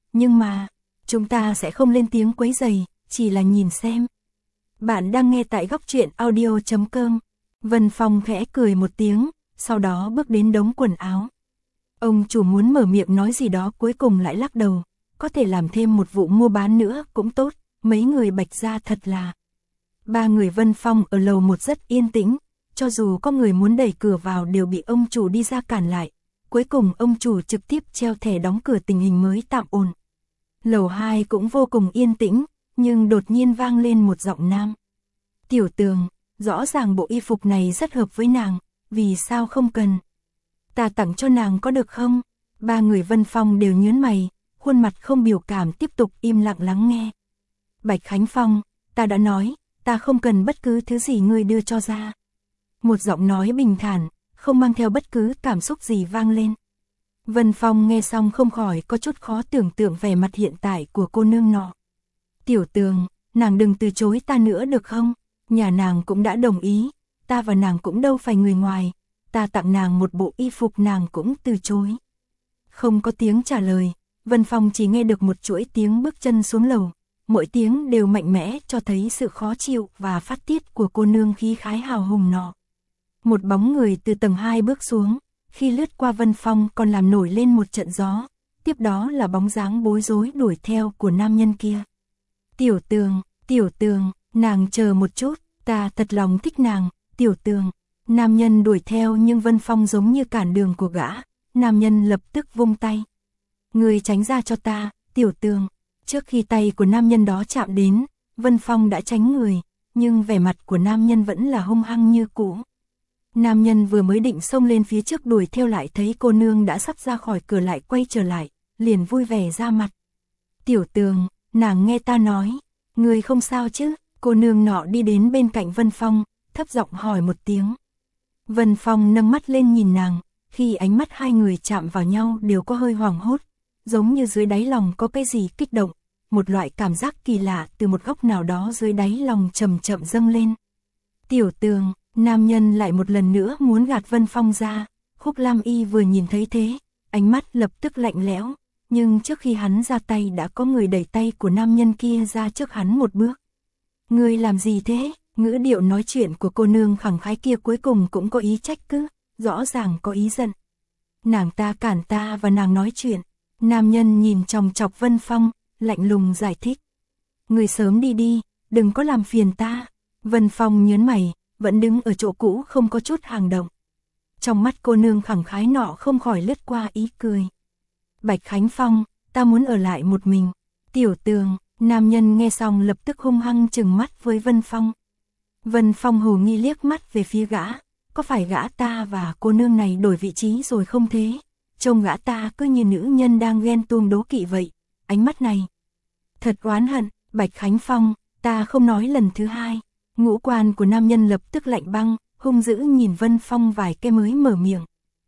mà, chúng ta sẽ không lên tiếng quấy rầy, chỉ là nhìn xem. Bạn đang nghe tại góc truyện audio.com. Vân Phong khẽ cười một tiếng, sau đó bước đến đống quần áo. Ông chủ muốn mở miệng nói gì đó cuối cùng lại lắc đầu, có thể làm thêm một vụ mua bán nữa cũng tốt, mấy người Bạch gia thật là. Ba người Vân Phong ở lầu 1 rất yên tĩnh, cho dù có người muốn đẩy cửa vào đều bị ông chủ đi ra cản lại. Cuối cùng ông chủ trực tiếp treo thẻ đóng cửa tình hình mới tạm ổn. Lầu 2 cũng vô cùng yên tĩnh, nhưng đột nhiên vang lên một giọng nam. Tiểu Tường, rõ ràng bộ y phục này rất hợp với nàng, vì sao không cần? Ta tặng cho nàng có được không? Ba người Vân Phong đều nhớn mày, khuôn mặt không biểu cảm tiếp tục im lặng lắng nghe. Bạch Khánh Phong, ta đã nói, ta không cần bất cứ thứ gì ngươi đưa cho ra. Một giọng nói bình thản, không mang theo bất cứ cảm xúc gì vang lên. Vân Phong nghe xong không khỏi có chút khó tưởng tượng vẻ mặt hiện tại của cô nương nọ. Tiểu Tường, nàng đừng từ chối ta nữa được không? Nhà nàng cũng đã đồng ý, ta và nàng cũng đâu phải người ngoài, ta tặng nàng một bộ y phục nàng cũng từ chối. Không có tiếng trả lời, Vân Phong chỉ nghe được một chuỗi tiếng bước chân xuống lầu, mỗi tiếng đều mạnh mẽ cho thấy sự khó chịu và phát tiết của cô nương khí khái hào hùng nọ. Một bóng người từ tầng 2 bước xuống, khi lướt qua Vân Phong còn làm nổi lên một trận gió, tiếp đó là bóng dáng bối rối đuổi theo của nam nhân kia. Tiểu Tường, nàng chờ một chút, ta thật lòng thích nàng, Tiểu Tường. Nam nhân đuổi theo nhưng Vân Phong giống như cản đường của gã, nam nhân lập tức vung tay. Người tránh ra cho ta, Tiểu Tường. Trước khi tay của nam nhân đó chạm đến, Vân Phong đã tránh người, nhưng vẻ mặt của nam nhân vẫn là hung hăng như cũ. Nam nhân vừa mới định xông lên phía trước đuổi theo lại thấy cô nương đã sắp ra khỏi cửa lại quay trở lại, liền vui vẻ ra mặt. Tiểu Tường, nàng nghe ta nói, người không sao chứ? Cô nương nọ đi đến bên cạnh Vân Phong, thấp giọng hỏi một tiếng. Vân Phong nâng mắt lên nhìn nàng, khi ánh mắt hai người chạm vào nhau đều có hơi hoảng hốt, giống như dưới đáy lòng có cái gì kích động, một loại cảm giác kỳ lạ từ một góc nào đó dưới đáy lòng chậm chậm dâng lên. Tiểu Tường, nam nhân lại một lần nữa muốn gạt Vân Phong ra, Khúc Lam Y vừa nhìn thấy thế, ánh mắt lập tức lạnh lẽo, nhưng trước khi hắn ra tay đã có người đẩy tay của nam nhân kia ra trước hắn một bước. Ngươi làm gì thế? Ngữ điệu nói chuyện của cô nương khẳng khái kia cuối cùng cũng có ý trách cứ, rõ ràng có ý giận. Nàng ta cản ta và nàng nói chuyện. Nam nhân nhìn chòng chọc Vân Phong, lạnh lùng giải thích. Người sớm đi đi, đừng có làm phiền ta. Vân Phong nhớn mày, vẫn đứng ở chỗ cũ không có chút hàng động. Trong mắt cô nương khẳng khái nọ không khỏi lướt qua ý cười. Bạch Khánh Phong, ta muốn ở lại một mình. Tiểu Tường, nam nhân nghe xong lập tức hung hăng trừng mắt với Vân Phong. Vân Phong hồ nghi liếc mắt về phía gã, có phải gã ta và cô nương này đổi vị trí rồi không thế? Trông gã ta cứ như nữ nhân đang ghen tuông đố kỵ vậy, ánh mắt này. Thật oán hận, Bạch Khánh Phong, ta không nói lần thứ hai. Ngũ quan của nam nhân lập tức lạnh băng, hung dữ nhìn Vân Phong vài cái mới mở miệng.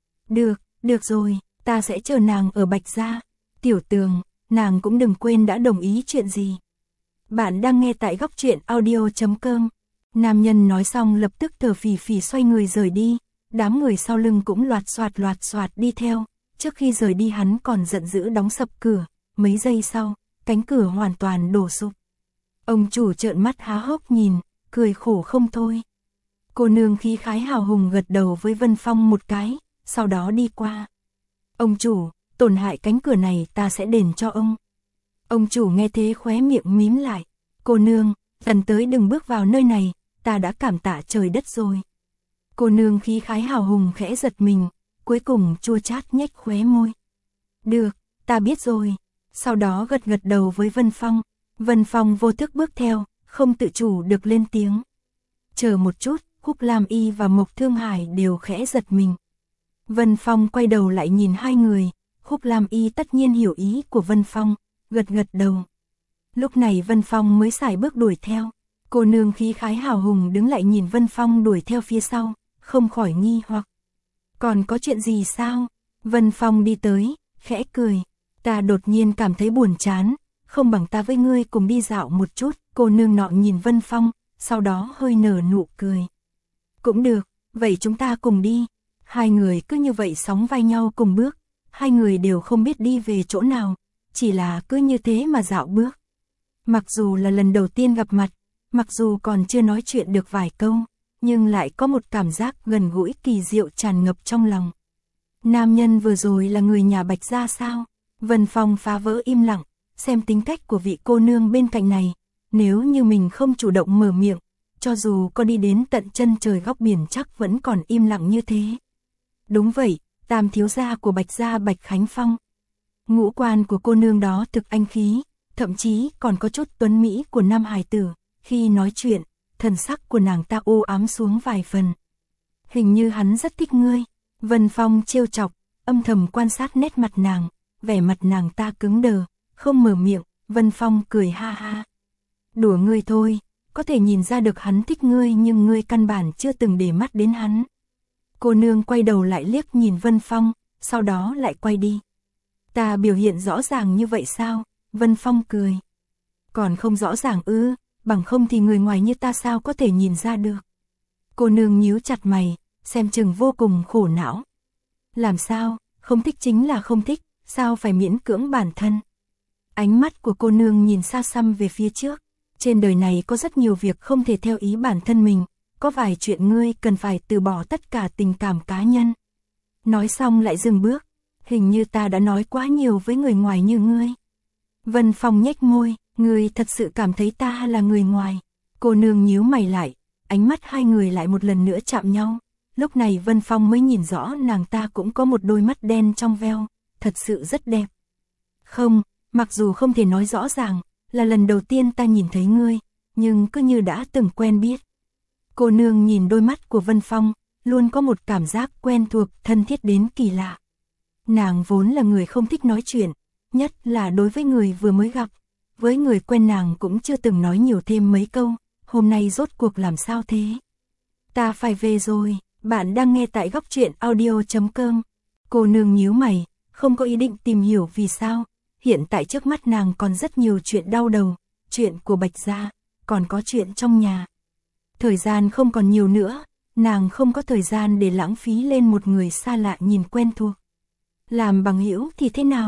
Được rồi, ta sẽ chờ nàng ở Bạch gia. Tiểu Tường, nàng cũng đừng quên đã đồng ý chuyện gì. Bạn đang nghe tại góc truyện audio.com. Nam nhân nói xong lập tức thở phì phì xoay người rời đi, đám người sau lưng cũng loạt soạt đi theo, trước khi rời đi hắn còn giận dữ đóng sập cửa, mấy giây sau, cánh cửa hoàn toàn đổ sụp. Ông chủ trợn mắt há hốc nhìn, cười khổ không thôi. Cô nương khí khái hào hùng gật đầu với Vân Phong một cái, sau đó đi qua. Ông chủ, tổn hại cánh cửa này ta sẽ đền cho ông. Ông chủ nghe thế khóe miệng mím lại. Cô nương, lần tới đừng bước vào nơi này, ta đã cảm tạ trời đất rồi. Cô nương khí khái hào hùng khẽ giật mình, cuối cùng chua chát nhếch khóe môi. Được, ta biết rồi. Sau đó gật đầu với Vân Phong. Vân Phong vô thức bước theo, không tự chủ được lên tiếng. Chờ một chút, Khúc Lam Y và Mộc Thương Hải đều khẽ giật mình. Vân Phong quay đầu lại nhìn hai người, Khúc Lam Y tất nhiên hiểu ý của Vân Phong, gật đầu. Lúc này Vân Phong mới sải bước đuổi theo. Cô nương khí khái hào hùng đứng lại nhìn Vân Phong đuổi theo phía sau, không khỏi nghi hoặc. Còn có chuyện gì sao? Vân Phong đi tới, khẽ cười. Ta đột nhiên cảm thấy buồn chán, không bằng ta với ngươi cùng đi dạo một chút. Cô nương nọ nhìn Vân Phong, sau đó hơi nở nụ cười. Cũng được, vậy chúng ta cùng đi. Hai người cứ như vậy sóng vai nhau cùng bước, hai người đều không biết đi về chỗ nào, chỉ là cứ như thế mà dạo bước. Mặc dù là lần đầu tiên gặp mặt, mặc dù còn chưa nói chuyện được vài câu, nhưng lại có một cảm giác gần gũi kỳ diệu tràn ngập trong lòng. Nam nhân vừa rồi là người nhà Bạch gia sao? Vân Phong phá vỡ im lặng, xem tính cách của vị cô nương bên cạnh này, nếu như mình không chủ động mở miệng, cho dù có đi đến tận chân trời góc biển chắc vẫn còn im lặng như thế. Đúng vậy, tam thiếu gia của Bạch gia Bạch Khánh Phong. Ngũ quan của cô nương đó thực anh khí, thậm chí còn có chút tuấn mỹ của nam hài tử, khi nói chuyện, thần sắc của nàng ta u ám xuống vài phần. Hình như hắn rất thích ngươi. Vân Phong trêu chọc, âm thầm quan sát nét mặt nàng, vẻ mặt nàng ta cứng đờ, không mở miệng. Vân Phong cười ha ha. Đùa ngươi thôi, có thể nhìn ra được hắn thích ngươi nhưng ngươi căn bản chưa từng để mắt đến hắn. Cô nương quay đầu lại liếc nhìn Vân Phong, sau đó lại quay đi. Ta biểu hiện rõ ràng như vậy sao? Vân Phong cười. Còn không rõ ràng ư, bằng không thì người ngoài như ta sao có thể nhìn ra được. Cô nương nhíu chặt mày, xem chừng vô cùng khổ não. Làm sao, không thích chính là không thích, sao phải miễn cưỡng bản thân. Ánh mắt của cô nương nhìn xa xăm về phía trước. Trên đời này có rất nhiều việc không thể theo ý bản thân mình, có vài chuyện ngươi cần phải từ bỏ tất cả tình cảm cá nhân. Nói xong lại dừng bước, hình như ta đã nói quá nhiều với người ngoài như ngươi. Vân Phong nhếch môi, ngươi thật sự cảm thấy ta là người ngoài. Cô nương nhíu mày lại, ánh mắt hai người lại một lần nữa chạm nhau. Lúc này Vân Phong mới nhìn rõ nàng ta cũng có một đôi mắt đen trong veo, thật sự rất đẹp. Không, mặc dù không thể nói rõ ràng, là lần đầu tiên ta nhìn thấy ngươi, nhưng cứ như đã từng quen biết. Cô nương nhìn đôi mắt của Vân Phong, luôn có một cảm giác quen thuộc, thân thiết đến kỳ lạ. Nàng vốn là người không thích nói chuyện, nhất là đối với người vừa mới gặp. Với người quen nàng cũng chưa từng nói nhiều thêm mấy câu, hôm nay rốt cuộc làm sao thế? Ta phải về rồi, bạn đang nghe tại góc truyện audio.com. Cô nương nhíu mày, không có ý định tìm hiểu vì sao. Hiện tại trước mắt nàng còn rất nhiều chuyện đau đầu, chuyện của Bạch gia, còn có chuyện trong nhà. Thời gian không còn nhiều nữa, nàng không có thời gian để lãng phí lên một người xa lạ nhìn quen thuộc. Làm bằng hữu thì thế nào?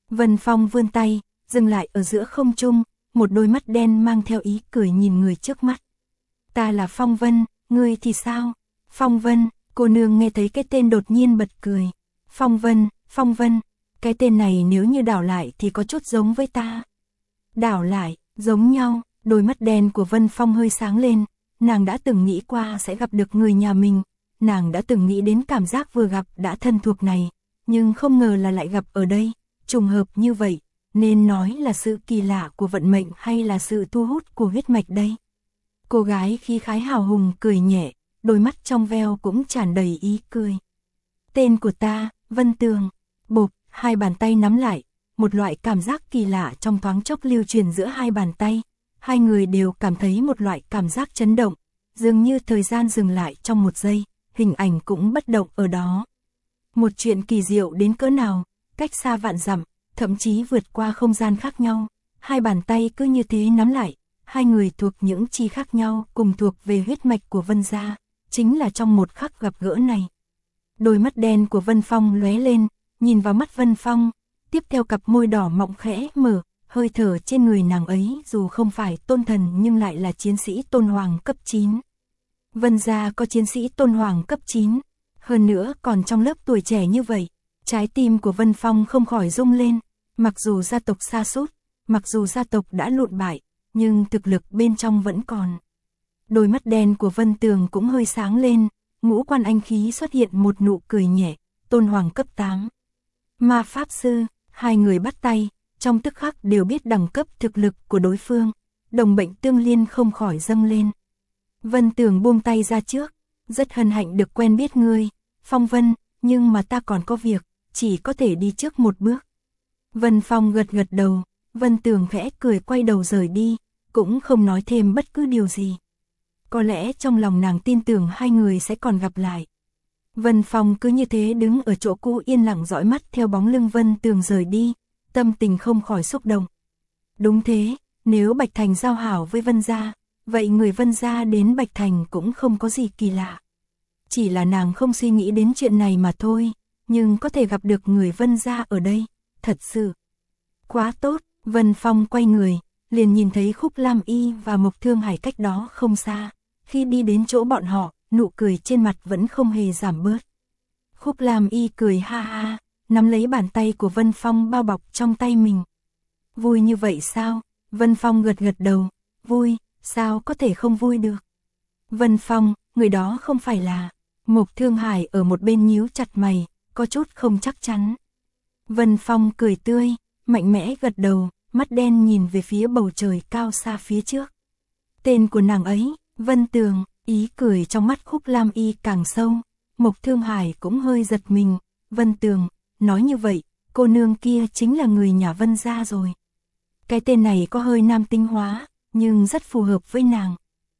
Vân Phong vươn tay, dừng lại ở giữa không trung, một đôi mắt đen mang theo ý cười nhìn người trước mắt. Ta là Phong Vân, ngươi thì sao? Phong Vân, cô nương nghe thấy cái tên đột nhiên bật cười. Phong Vân, cái tên này nếu như đảo lại thì có chút giống với ta. Đảo lại, giống nhau, đôi mắt đen của Vân Phong hơi sáng lên, nàng đã từng nghĩ qua sẽ gặp được người nhà mình, nàng đã từng nghĩ đến cảm giác vừa gặp đã thân thuộc này, nhưng không ngờ là lại gặp ở đây, trùng hợp như vậy, nên nói là sự kỳ lạ của vận mệnh hay là sự thu hút của huyết mạch đây. Cô gái khí khái hào hùng cười nhẹ, đôi mắt trong veo cũng tràn đầy ý cười. Tên của ta, Vân Tường. Bộp, hai bàn tay nắm lại, một loại cảm giác kỳ lạ trong thoáng chốc lưu truyền giữa hai bàn tay. Hai người đều cảm thấy một loại cảm giác chấn động, dường như thời gian dừng lại trong một giây, hình ảnh cũng bất động ở đó. Một chuyện kỳ diệu đến cỡ nào, cách xa vạn dặm, thậm chí vượt qua không gian khác nhau, hai bàn tay cứ như thế nắm lại, hai người thuộc những chi khác nhau, cùng thuộc về huyết mạch của Vân gia, chính là trong một khắc gặp gỡ này. Đôi mắt đen của Vân Phong lóe lên, nhìn vào mắt Vân Phong, tiếp theo cặp môi đỏ mọng khẽ mở, hơi thở trên người nàng ấy dù không phải tôn thần nhưng lại là chiến sĩ tôn hoàng cấp 9. Vân gia có chiến sĩ tôn hoàng cấp 9, hơn nữa còn trong lớp tuổi trẻ như vậy, trái tim của Vân Phong không khỏi rung lên, mặc dù gia tộc sa sút, mặc dù gia tộc đã lụn bại, nhưng thực lực bên trong vẫn còn. Đôi mắt đen của Vân Tường cũng hơi sáng lên, ngũ quan anh khí xuất hiện một nụ cười nhẹ, tôn hoàng cấp 8. Ma pháp sư, hai người bắt tay, trong tức khắc đều biết đẳng cấp thực lực của đối phương, đồng bệnh tương liên không khỏi dâng lên. Vân Tường buông tay ra trước, rất hân hạnh được quen biết ngươi, Phong Vân, nhưng mà ta còn có việc, chỉ có thể đi trước một bước. Vân Phong gật gật đầu, Vân Tường khẽ cười quay đầu rời đi, cũng không nói thêm bất cứ điều gì. Có lẽ trong lòng nàng tin tưởng hai người sẽ còn gặp lại. Vân Phong cứ như thế đứng ở chỗ cũ yên lặng dõi mắt theo bóng lưng Vân Tường rời đi, tâm tình không khỏi xúc động. Đúng thế, nếu Bạch Thành giao hảo với Vân gia, vậy người Vân gia đến Bạch Thành cũng không có gì kỳ lạ. Chỉ là nàng không suy nghĩ đến chuyện này mà thôi, nhưng có thể gặp được người Vân gia ở đây, thật sự quá tốt. Vân Phong quay người, liền nhìn thấy Khúc Lam Y và Mộc Thương Hải cách đó không xa. Khi đi đến chỗ bọn họ, nụ cười trên mặt vẫn không hề giảm bớt. Khúc Lam Y cười ha ha, nắm lấy bàn tay của Vân Phong bao bọc trong tay mình. Vui như vậy sao? Vân Phong gật gật đầu, vui, sao có thể không vui được? Vân Phong, người đó không phải là... Mộc Thương Hải ở một bên nhíu chặt mày, có chút không chắc chắn. Vân Phong cười tươi, mạnh mẽ gật đầu, mắt đen nhìn về phía bầu trời cao xa phía trước. Tên của nàng ấy, Vân Tường, ý cười trong mắt Khúc Lam Y càng sâu. Mộc Thương Hải cũng hơi giật mình, Vân Tường, nói như vậy, cô nương kia chính là người nhà Vân gia rồi. Cái tên này có hơi nam tính hóa, nhưng rất phù hợp với nàng.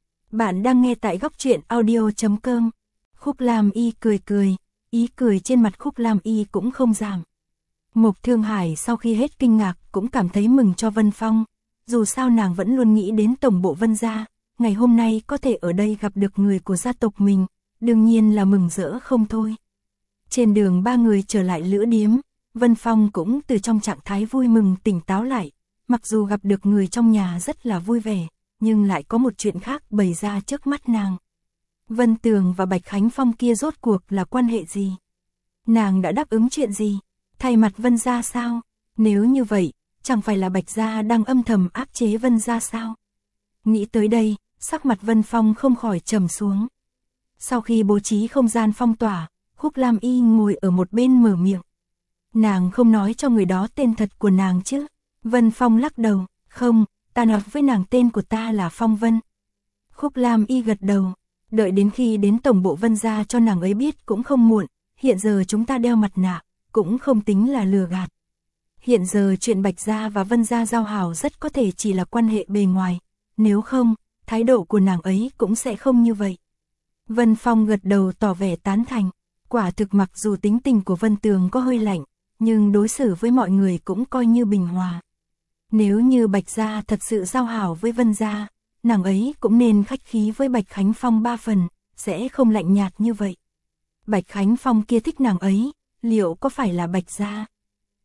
Bạn đang nghe tại góc truyện audio.com. Khúc Lam Y cười cười, ý cười trên mặt Khúc Lam Y cũng không giảm. Mộc Thương Hải sau khi hết kinh ngạc cũng cảm thấy mừng cho Vân Phong, dù sao nàng vẫn luôn nghĩ đến tổng bộ Vân gia, ngày hôm nay có thể ở đây gặp được người của gia tộc mình, đương nhiên là mừng rỡ không thôi. Trên đường ba người trở lại lữ điếm, Vân Phong cũng từ trong trạng thái vui mừng tỉnh táo lại, mặc dù gặp được người trong nhà rất là vui vẻ, nhưng lại có một chuyện khác bày ra trước mắt nàng. Vân Tường và Bạch Khánh Phong kia rốt cuộc là quan hệ gì? Nàng đã đáp ứng chuyện gì? Thay mặt Vân gia sao? Nếu như vậy, chẳng phải là Bạch gia đang âm thầm áp chế Vân gia sao? Nghĩ tới đây, sắc mặt Vân Phong không khỏi trầm xuống. Sau khi bố trí không gian phong tỏa, Khúc Lam Y ngồi ở một bên mở miệng. Nàng không nói cho người đó tên thật của nàng chứ? Vân Phong lắc đầu, không, ta nói với nàng tên của ta là Phong Vân. Khúc Lam Y gật đầu, đợi đến khi đến tổng bộ Vân gia cho nàng ấy biết cũng không muộn, hiện giờ chúng ta đeo mặt nạ, cũng không tính là lừa gạt. Hiện giờ chuyện Bạch gia và Vân gia giao hảo rất có thể chỉ là quan hệ bề ngoài, nếu không, thái độ của nàng ấy cũng sẽ không như vậy. Vân Phong gật đầu tỏ vẻ tán thành, quả thực mặc dù tính tình của Vân Tường có hơi lạnh, nhưng đối xử với mọi người cũng coi như bình hòa. Nếu như Bạch gia thật sự giao hảo với Vân gia, nàng ấy cũng nên khách khí với Bạch Khánh Phong 3 phần, sẽ không lạnh nhạt như vậy. Bạch Khánh Phong kia thích nàng ấy, liệu có phải là Bạch gia?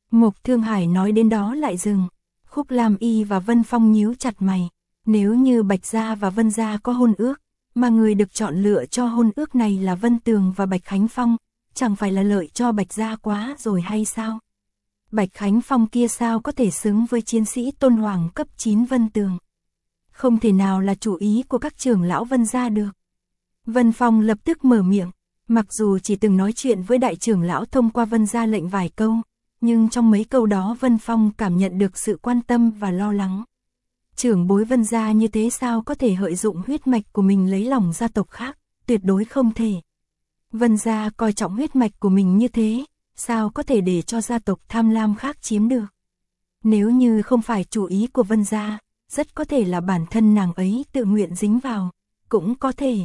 Mục Thương Hải nói đến đó lại dừng. Khúc Lam Y và Vân Phong nhíu chặt mày. Nếu như Bạch Gia và Vân Gia có hôn ước, mà người được chọn lựa cho hôn ước này là Vân Tường và Bạch Khánh Phong, chẳng phải là lợi cho Bạch Gia quá rồi hay sao? Bạch Khánh Phong kia sao có thể xứng với chiến sĩ tôn hoàng cấp 9 Vân Tường? Không thể nào là chủ ý của các trưởng lão Vân Gia được. Vân Phong lập tức mở miệng, mặc dù chỉ từng nói chuyện với đại trưởng lão thông qua Vân Gia lệnh vài câu, nhưng trong mấy câu đó Vân Phong cảm nhận được sự quan tâm và lo lắng. Trưởng bối Vân Gia như thế sao có thể lợi dụng huyết mạch của mình lấy lòng gia tộc khác, tuyệt đối không thể. Vân Gia coi trọng huyết mạch của mình như thế, sao có thể để cho gia tộc tham lam khác chiếm được. Nếu như không phải chủ ý của Vân Gia, rất có thể là bản thân nàng ấy tự nguyện dính vào, cũng có thể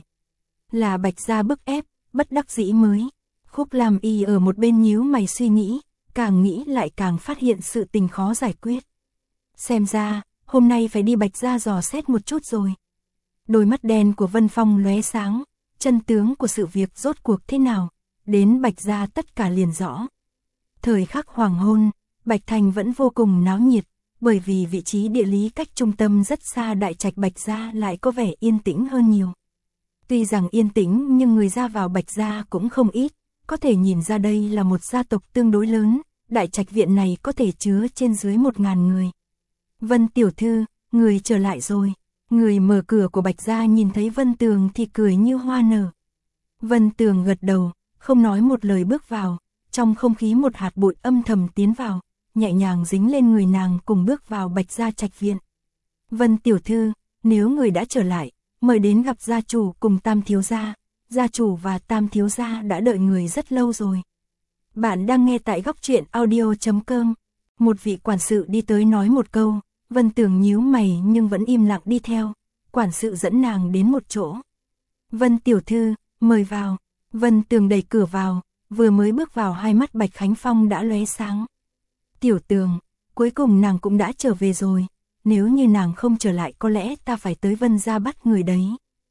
là Bạch Gia bức ép, bất đắc dĩ mới. Khúc Lam Y ở một bên nhíu mày suy nghĩ, càng nghĩ lại càng phát hiện sự tình khó giải quyết. Xem ra, hôm nay phải đi Bạch Gia dò xét một chút rồi. Đôi mắt đen của Vân Phong lóe sáng, chân tướng của sự việc rốt cuộc thế nào, đến Bạch Gia tất cả liền rõ. Thời khắc hoàng hôn, Bạch Thành vẫn vô cùng náo nhiệt, bởi vì vị trí địa lý cách trung tâm rất xa, đại trạch Bạch Gia lại có vẻ yên tĩnh hơn nhiều. Tuy rằng yên tĩnh nhưng người ra vào Bạch Gia cũng không ít, có thể nhìn ra đây là một gia tộc tương đối lớn, đại trạch viện này có thể chứa trên dưới 1000 người. Vân tiểu thư, người trở lại rồi. Người mở cửa của Bạch Gia nhìn thấy Vân Tường thì cười như hoa nở. Vân Tường gật đầu, không nói một lời bước vào, trong không khí một hạt bụi âm thầm tiến vào, nhẹ nhàng dính lên người nàng cùng bước vào Bạch Gia trạch viện. Vân tiểu thư, nếu người đã trở lại, mời đến gặp gia chủ cùng Tam thiếu gia. Gia chủ và Tam thiếu gia đã đợi người rất lâu rồi. Bạn đang nghe tại góc truyện audio.com. Một vị quản sự đi tới nói một câu, Vân Tường nhíu mày nhưng vẫn im lặng đi theo. Quản sự dẫn nàng đến một chỗ. Vân tiểu thư, mời vào. Vân Tường đẩy cửa vào, vừa mới bước vào hai mắt Bạch Khánh Phong đã lóe sáng. Tiểu Tường, cuối cùng nàng cũng đã trở về rồi. Nếu như nàng không trở lại có lẽ ta phải tới Vân Gia bắt người đấy.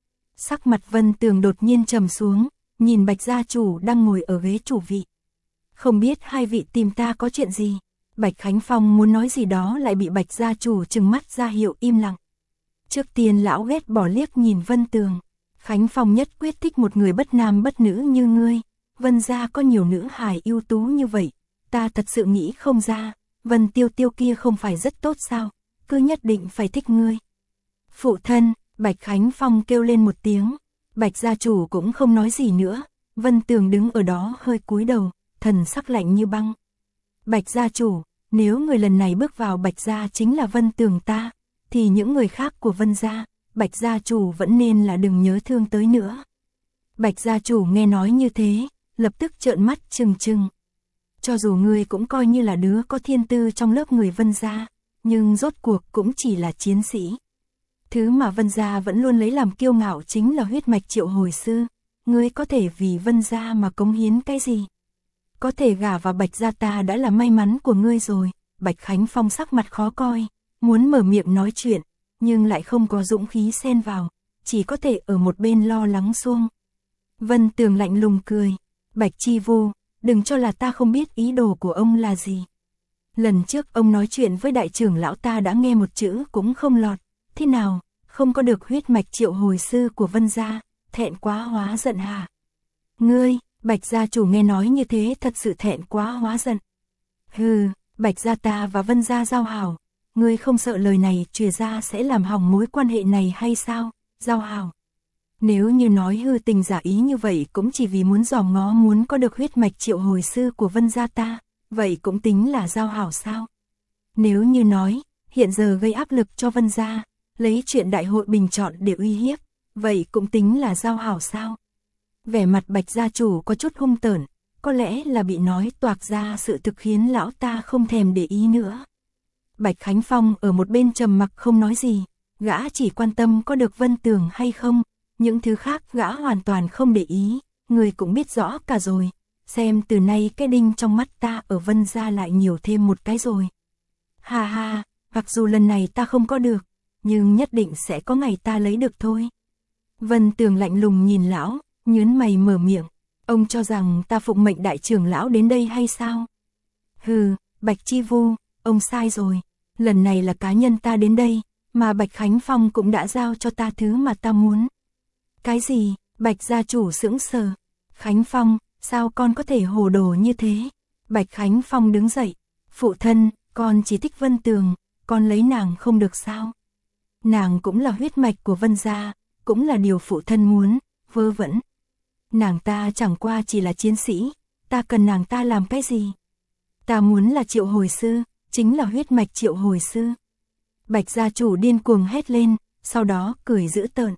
Sắc mặt Vân Tường đột nhiên trầm xuống, nhìn Bạch gia chủ đang ngồi ở ghế chủ vị. Không biết hai vị tìm ta có chuyện gì? Bạch Khánh Phong muốn nói gì đó lại bị Bạch gia chủ trừng mắt ra hiệu im lặng. Trước tiên lão ghét bỏ liếc nhìn Vân Tường. Khánh Phong nhất quyết thích một người bất nam bất nữ như ngươi. Vân gia có nhiều nữ hài ưu tú như vậy, ta thật sự nghĩ không ra. Vân Tiêu Tiêu kia không phải rất tốt sao, cứ nhất định phải thích ngươi. Phụ thân, Bạch Khánh Phong kêu lên một tiếng. Bạch gia chủ cũng không nói gì nữa. Vân Tường đứng ở đó hơi cúi đầu, thần sắc lạnh như băng. Bạch gia chủ, nếu người lần này bước vào Bạch gia chính là Vân Tường ta, thì những người khác của Vân gia, Bạch gia chủ vẫn nên là đừng nhớ thương tới nữa. Bạch gia chủ nghe nói như thế, lập tức trợn mắt trừng trừng. Cho dù ngươi cũng coi như là đứa có thiên tư trong lớp người Vân gia, nhưng rốt cuộc cũng chỉ là chiến sĩ. Thứ mà Vân gia vẫn luôn lấy làm kiêu ngạo chính là huyết mạch Triệu Hồi Sư. Ngươi có thể vì Vân gia mà cống hiến cái gì? Có thể gả vào Bạch gia ta đã là may mắn của ngươi rồi. Bạch Khánh Phong sắc mặt khó coi, muốn mở miệng nói chuyện, nhưng lại không có dũng khí xen vào, chỉ có thể ở một bên lo lắng xuông. Vân Tường lạnh lùng cười, Bạch Chi Vu, đừng cho là ta không biết ý đồ của ông là gì. Lần trước ông nói chuyện với đại trưởng lão ta đã nghe một chữ cũng không lọt, thế nào, không có được huyết mạch Triệu Hồi Sư của Vân gia, thẹn quá hóa giận hả? Ngươi, Bạch gia chủ nghe nói như thế thật sự thẹn quá hóa giận. Hừ, Bạch gia ta và Vân gia giao hảo, ngươi không sợ lời này truyền ra sẽ làm hỏng mối quan hệ này hay sao? Giao hảo. Nếu như nói hư tình giả ý như vậy cũng chỉ vì muốn dòm ngó muốn có được huyết mạch Triệu Hồi Sư của Vân gia ta, vậy cũng tính là giao hảo sao? Nếu như nói, hiện giờ gây áp lực cho Vân gia, lấy chuyện đại hội bình chọn để uy hiếp, vậy cũng tính là giao hảo sao? Vẻ mặt Bạch gia chủ có chút hung tởn, có lẽ là bị nói toạc ra sự thực khiến lão ta không thèm để ý nữa. Bạch Khánh Phong ở một bên trầm mặc không nói gì, gã chỉ quan tâm có được Vân Tường hay không, những thứ khác gã hoàn toàn không để ý, người cũng biết rõ cả rồi, xem từ nay cái đinh trong mắt ta ở Vân gia lại nhiều thêm một cái rồi. Ha ha, mặc dù lần này ta không có được, nhưng nhất định sẽ có ngày ta lấy được thôi. Vân Tường lạnh lùng nhìn lão, nhớn mày mở miệng, ông cho rằng ta phụng mệnh đại trưởng lão đến đây hay sao? Hừ, Bạch Chi Vu, ông sai rồi, lần này là cá nhân ta đến đây, mà Bạch Khánh Phong cũng đã giao cho ta thứ mà ta muốn. Cái gì? Bạch gia chủ sững sờ. Khánh Phong, sao con có thể hồ đồ như thế? Bạch Khánh Phong đứng dậy. Phụ thân, con chỉ thích Vân Tường, con lấy nàng không được sao? Nàng cũng là huyết mạch của Vân gia, cũng là điều phụ thân muốn, vớ vẩn. Nàng ta chẳng qua chỉ là chiến sĩ, ta cần nàng ta làm cái gì? Ta muốn là Triệu Hồi Sư, chính là huyết mạch Triệu Hồi Sư. Bạch gia chủ điên cuồng hét lên, sau đó cười dữ tợn.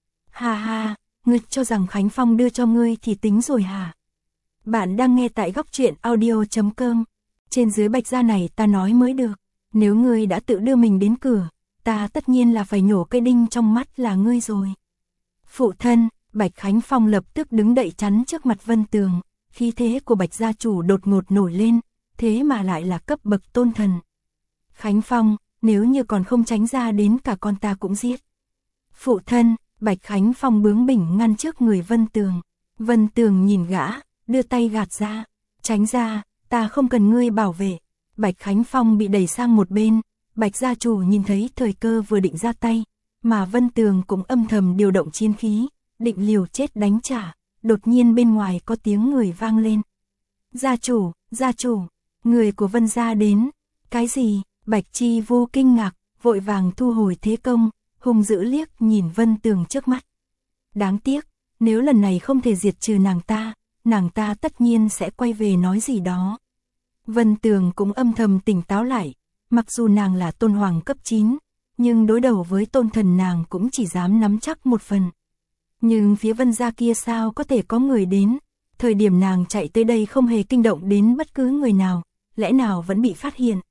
Ha ha, ngươi cho rằng Khánh Phong đưa cho ngươi thì tính rồi hả? Bạn đang nghe tại góc truyện audio.com. Trên dưới Bạch gia này ta nói mới được. Nếu ngươi đã tự đưa mình đến cửa, ta tất nhiên là phải nhổ cây đinh trong mắt là ngươi rồi. Phụ thân, Bạch Khánh Phong lập tức đứng đậy chắn trước mặt Vân Tường. Khí thế của Bạch gia chủ đột ngột nổi lên, thế mà lại là cấp bậc tôn thần. Khánh Phong, nếu như còn không tránh ra đến cả con ta cũng giết. Phụ thân, Bạch Khánh Phong bướng bỉnh ngăn trước người Vân Tường. Vân Tường nhìn gã, đưa tay gạt ra. Tránh ra, ta không cần ngươi bảo vệ. Bạch Khánh Phong bị đẩy sang một bên. Bạch gia chủ nhìn thấy thời cơ vừa định ra tay, mà Vân Tường cũng âm thầm điều động chiến khí, định liều chết đánh trả. Đột nhiên bên ngoài có tiếng người vang lên. Gia chủ, người của Vân gia đến. Cái gì? Bạch Chi Vô kinh ngạc, vội vàng thu hồi thế công, hung dữ liếc nhìn Vân Tường trước mắt. Đáng tiếc, nếu lần này không thể diệt trừ nàng ta tất nhiên sẽ quay về nói gì đó. Vân Tường cũng âm thầm tỉnh táo lại, mặc dù nàng là tôn hoàng cấp 9, nhưng đối đầu với tôn thần nàng cũng chỉ dám nắm chắc một phần. Nhưng phía Vân gia kia sao có thể có người đến, thời điểm nàng chạy tới đây không hề kinh động đến bất cứ người nào, lẽ nào vẫn bị phát hiện.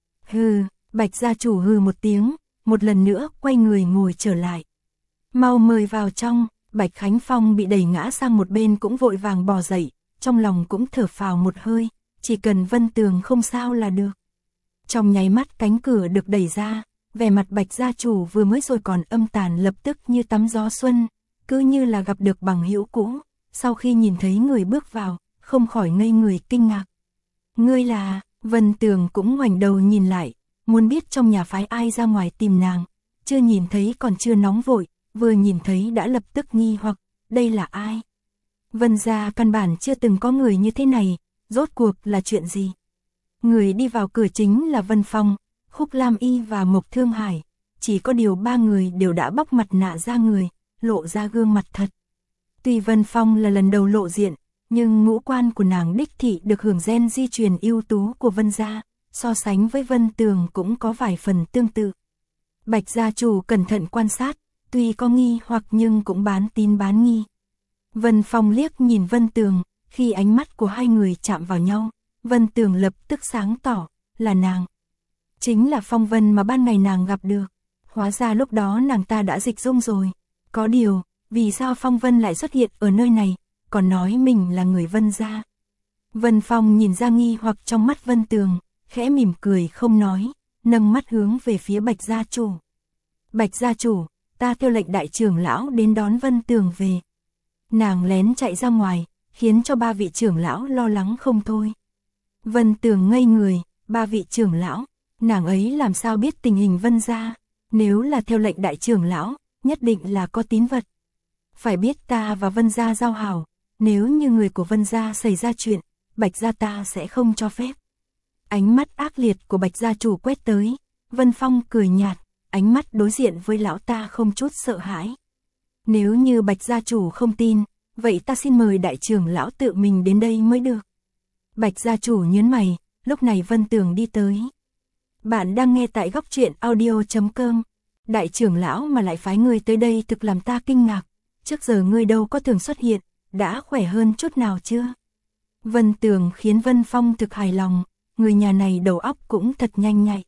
Hừ, Bạch gia chủ hừ một tiếng, một lần nữa quay người ngồi trở lại. Mau mời vào trong. Bạch Khánh Phong bị đẩy ngã sang một bên cũng vội vàng bò dậy, trong lòng cũng thở phào một hơi, chỉ cần Vân Tường không sao là được. Trong nháy mắt cánh cửa được đẩy ra, vẻ mặt Bạch gia chủ vừa mới rồi còn âm tàn lập tức như tắm gió xuân, cứ như là gặp được bằng hữu cũ, sau khi nhìn thấy người bước vào, không khỏi ngây người kinh ngạc. Ngươi là? Vân Tường cũng ngoảnh đầu nhìn lại, muốn biết trong nhà phái ai ra ngoài tìm nàng, chưa nhìn thấy còn chưa nóng vội, vừa nhìn thấy đã lập tức nghi hoặc, đây là ai? Vân gia căn bản chưa từng có người như thế này, rốt cuộc là chuyện gì? Người đi vào cửa chính là Vân Phong, Khúc Lam Y và Mộc Thương Hải, chỉ có điều ba người đều đã bóc mặt nạ ra người, lộ ra gương mặt thật. Tuy Vân Phong là lần đầu lộ diện, nhưng ngũ quan của nàng đích thị được hưởng gen di truyền ưu tú của Vân gia, so sánh với Vân Tường cũng có vài phần tương tự. Bạch gia chủ cẩn thận quan sát, tuy có nghi hoặc nhưng cũng bán tín bán nghi. Vân Phong liếc nhìn Vân Tường, khi ánh mắt của hai người chạm vào nhau, Vân Tường lập tức sáng tỏ, là nàng. Chính là Phong Vân mà ban ngày nàng gặp được. Hóa ra lúc đó nàng ta đã dịch dung rồi. Có điều, vì sao Phong Vân lại xuất hiện ở nơi này, còn nói mình là người Vân gia? Vân Phong nhìn ra nghi hoặc trong mắt Vân Tường, khẽ mỉm cười không nói, nâng mắt hướng về phía Bạch gia chủ. Bạch gia chủ, ta theo lệnh đại trưởng lão đến đón Vân Tường về. Nàng lén chạy ra ngoài, khiến cho ba vị trưởng lão lo lắng không thôi. Vân Tường ngây người, ba vị trưởng lão, nàng ấy làm sao biết tình hình Vân gia? Nếu là theo lệnh đại trưởng lão, nhất định là có tín vật. Phải biết ta và Vân gia giao hảo, nếu như người của Vân gia xảy ra chuyện, Bạch gia ta sẽ không cho phép. Ánh mắt ác liệt của Bạch gia chủ quét tới, Vân Phong cười nhạt, ánh mắt đối diện với lão ta không chút sợ hãi. Nếu như Bạch gia chủ không tin, vậy ta xin mời đại trưởng lão tự mình đến đây mới được. Bạch gia chủ nhớn mày, lúc này Vân Tường đi tới. Bạn đang nghe tại góc truyện audio.com. Đại trưởng lão mà lại phái người tới đây thực làm ta kinh ngạc. Trước giờ ngươi đâu có thường xuất hiện, đã khỏe hơn chút nào chưa? Vân Tường khiến Vân Phong thực hài lòng, người nhà này đầu óc cũng thật nhanh nhạy.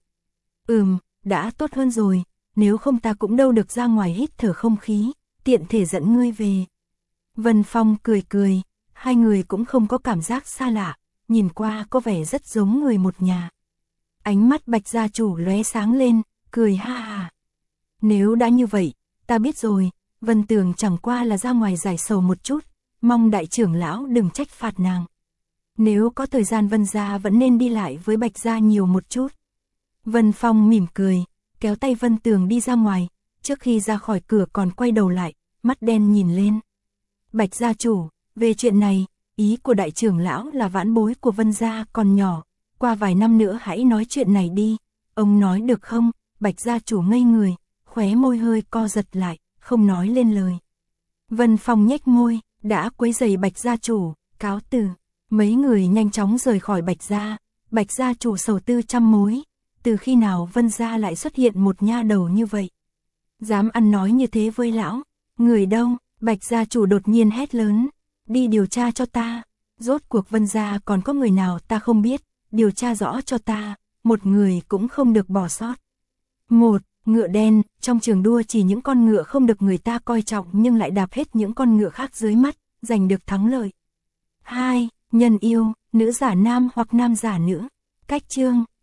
Đã tốt hơn rồi, nếu không ta cũng đâu được ra ngoài hít thở không khí, tiện thể dẫn ngươi về. Vân Phong cười cười, hai người cũng không có cảm giác xa lạ, nhìn qua có vẻ rất giống người một nhà. Ánh mắt Bạch gia chủ lóe sáng lên, cười ha ha. Nếu đã như vậy, ta biết rồi, Vân Tường chẳng qua là ra ngoài giải sầu một chút, mong đại trưởng lão đừng trách phạt nàng. Nếu có thời gian Vân gia vẫn nên đi lại với Bạch gia nhiều một chút. Vân Phong mỉm cười, kéo tay Vân Tường đi ra ngoài, trước khi ra khỏi cửa còn quay đầu lại, mắt đen nhìn lên. Bạch gia chủ, về chuyện này, ý của đại trưởng lão là vãn bối của Vân gia còn nhỏ, qua vài năm nữa hãy nói chuyện này đi, ông nói được không? Bạch gia chủ ngây người, khóe môi hơi co giật lại, không nói lên lời. Vân Phong nhếch môi, đã quấy rầy Bạch gia chủ, cáo từ. Mấy người nhanh chóng rời khỏi Bạch gia chủ sầu tư trăm mối, từ khi nào Vân gia lại xuất hiện một nha đầu như vậy? Dám ăn nói như thế với lão, người đâu? Bạch gia chủ đột nhiên hét lớn, đi điều tra cho ta, rốt cuộc Vân gia còn có người nào ta không biết, điều tra rõ cho ta, một người cũng không được bỏ sót. Một, ngựa đen, trong trường đua chỉ những con ngựa không được người ta coi trọng nhưng lại đạp hết những con ngựa khác dưới mắt, giành được thắng lợi. 2. Nhân yêu, nữ giả nam hoặc nam giả nữ. Cách chương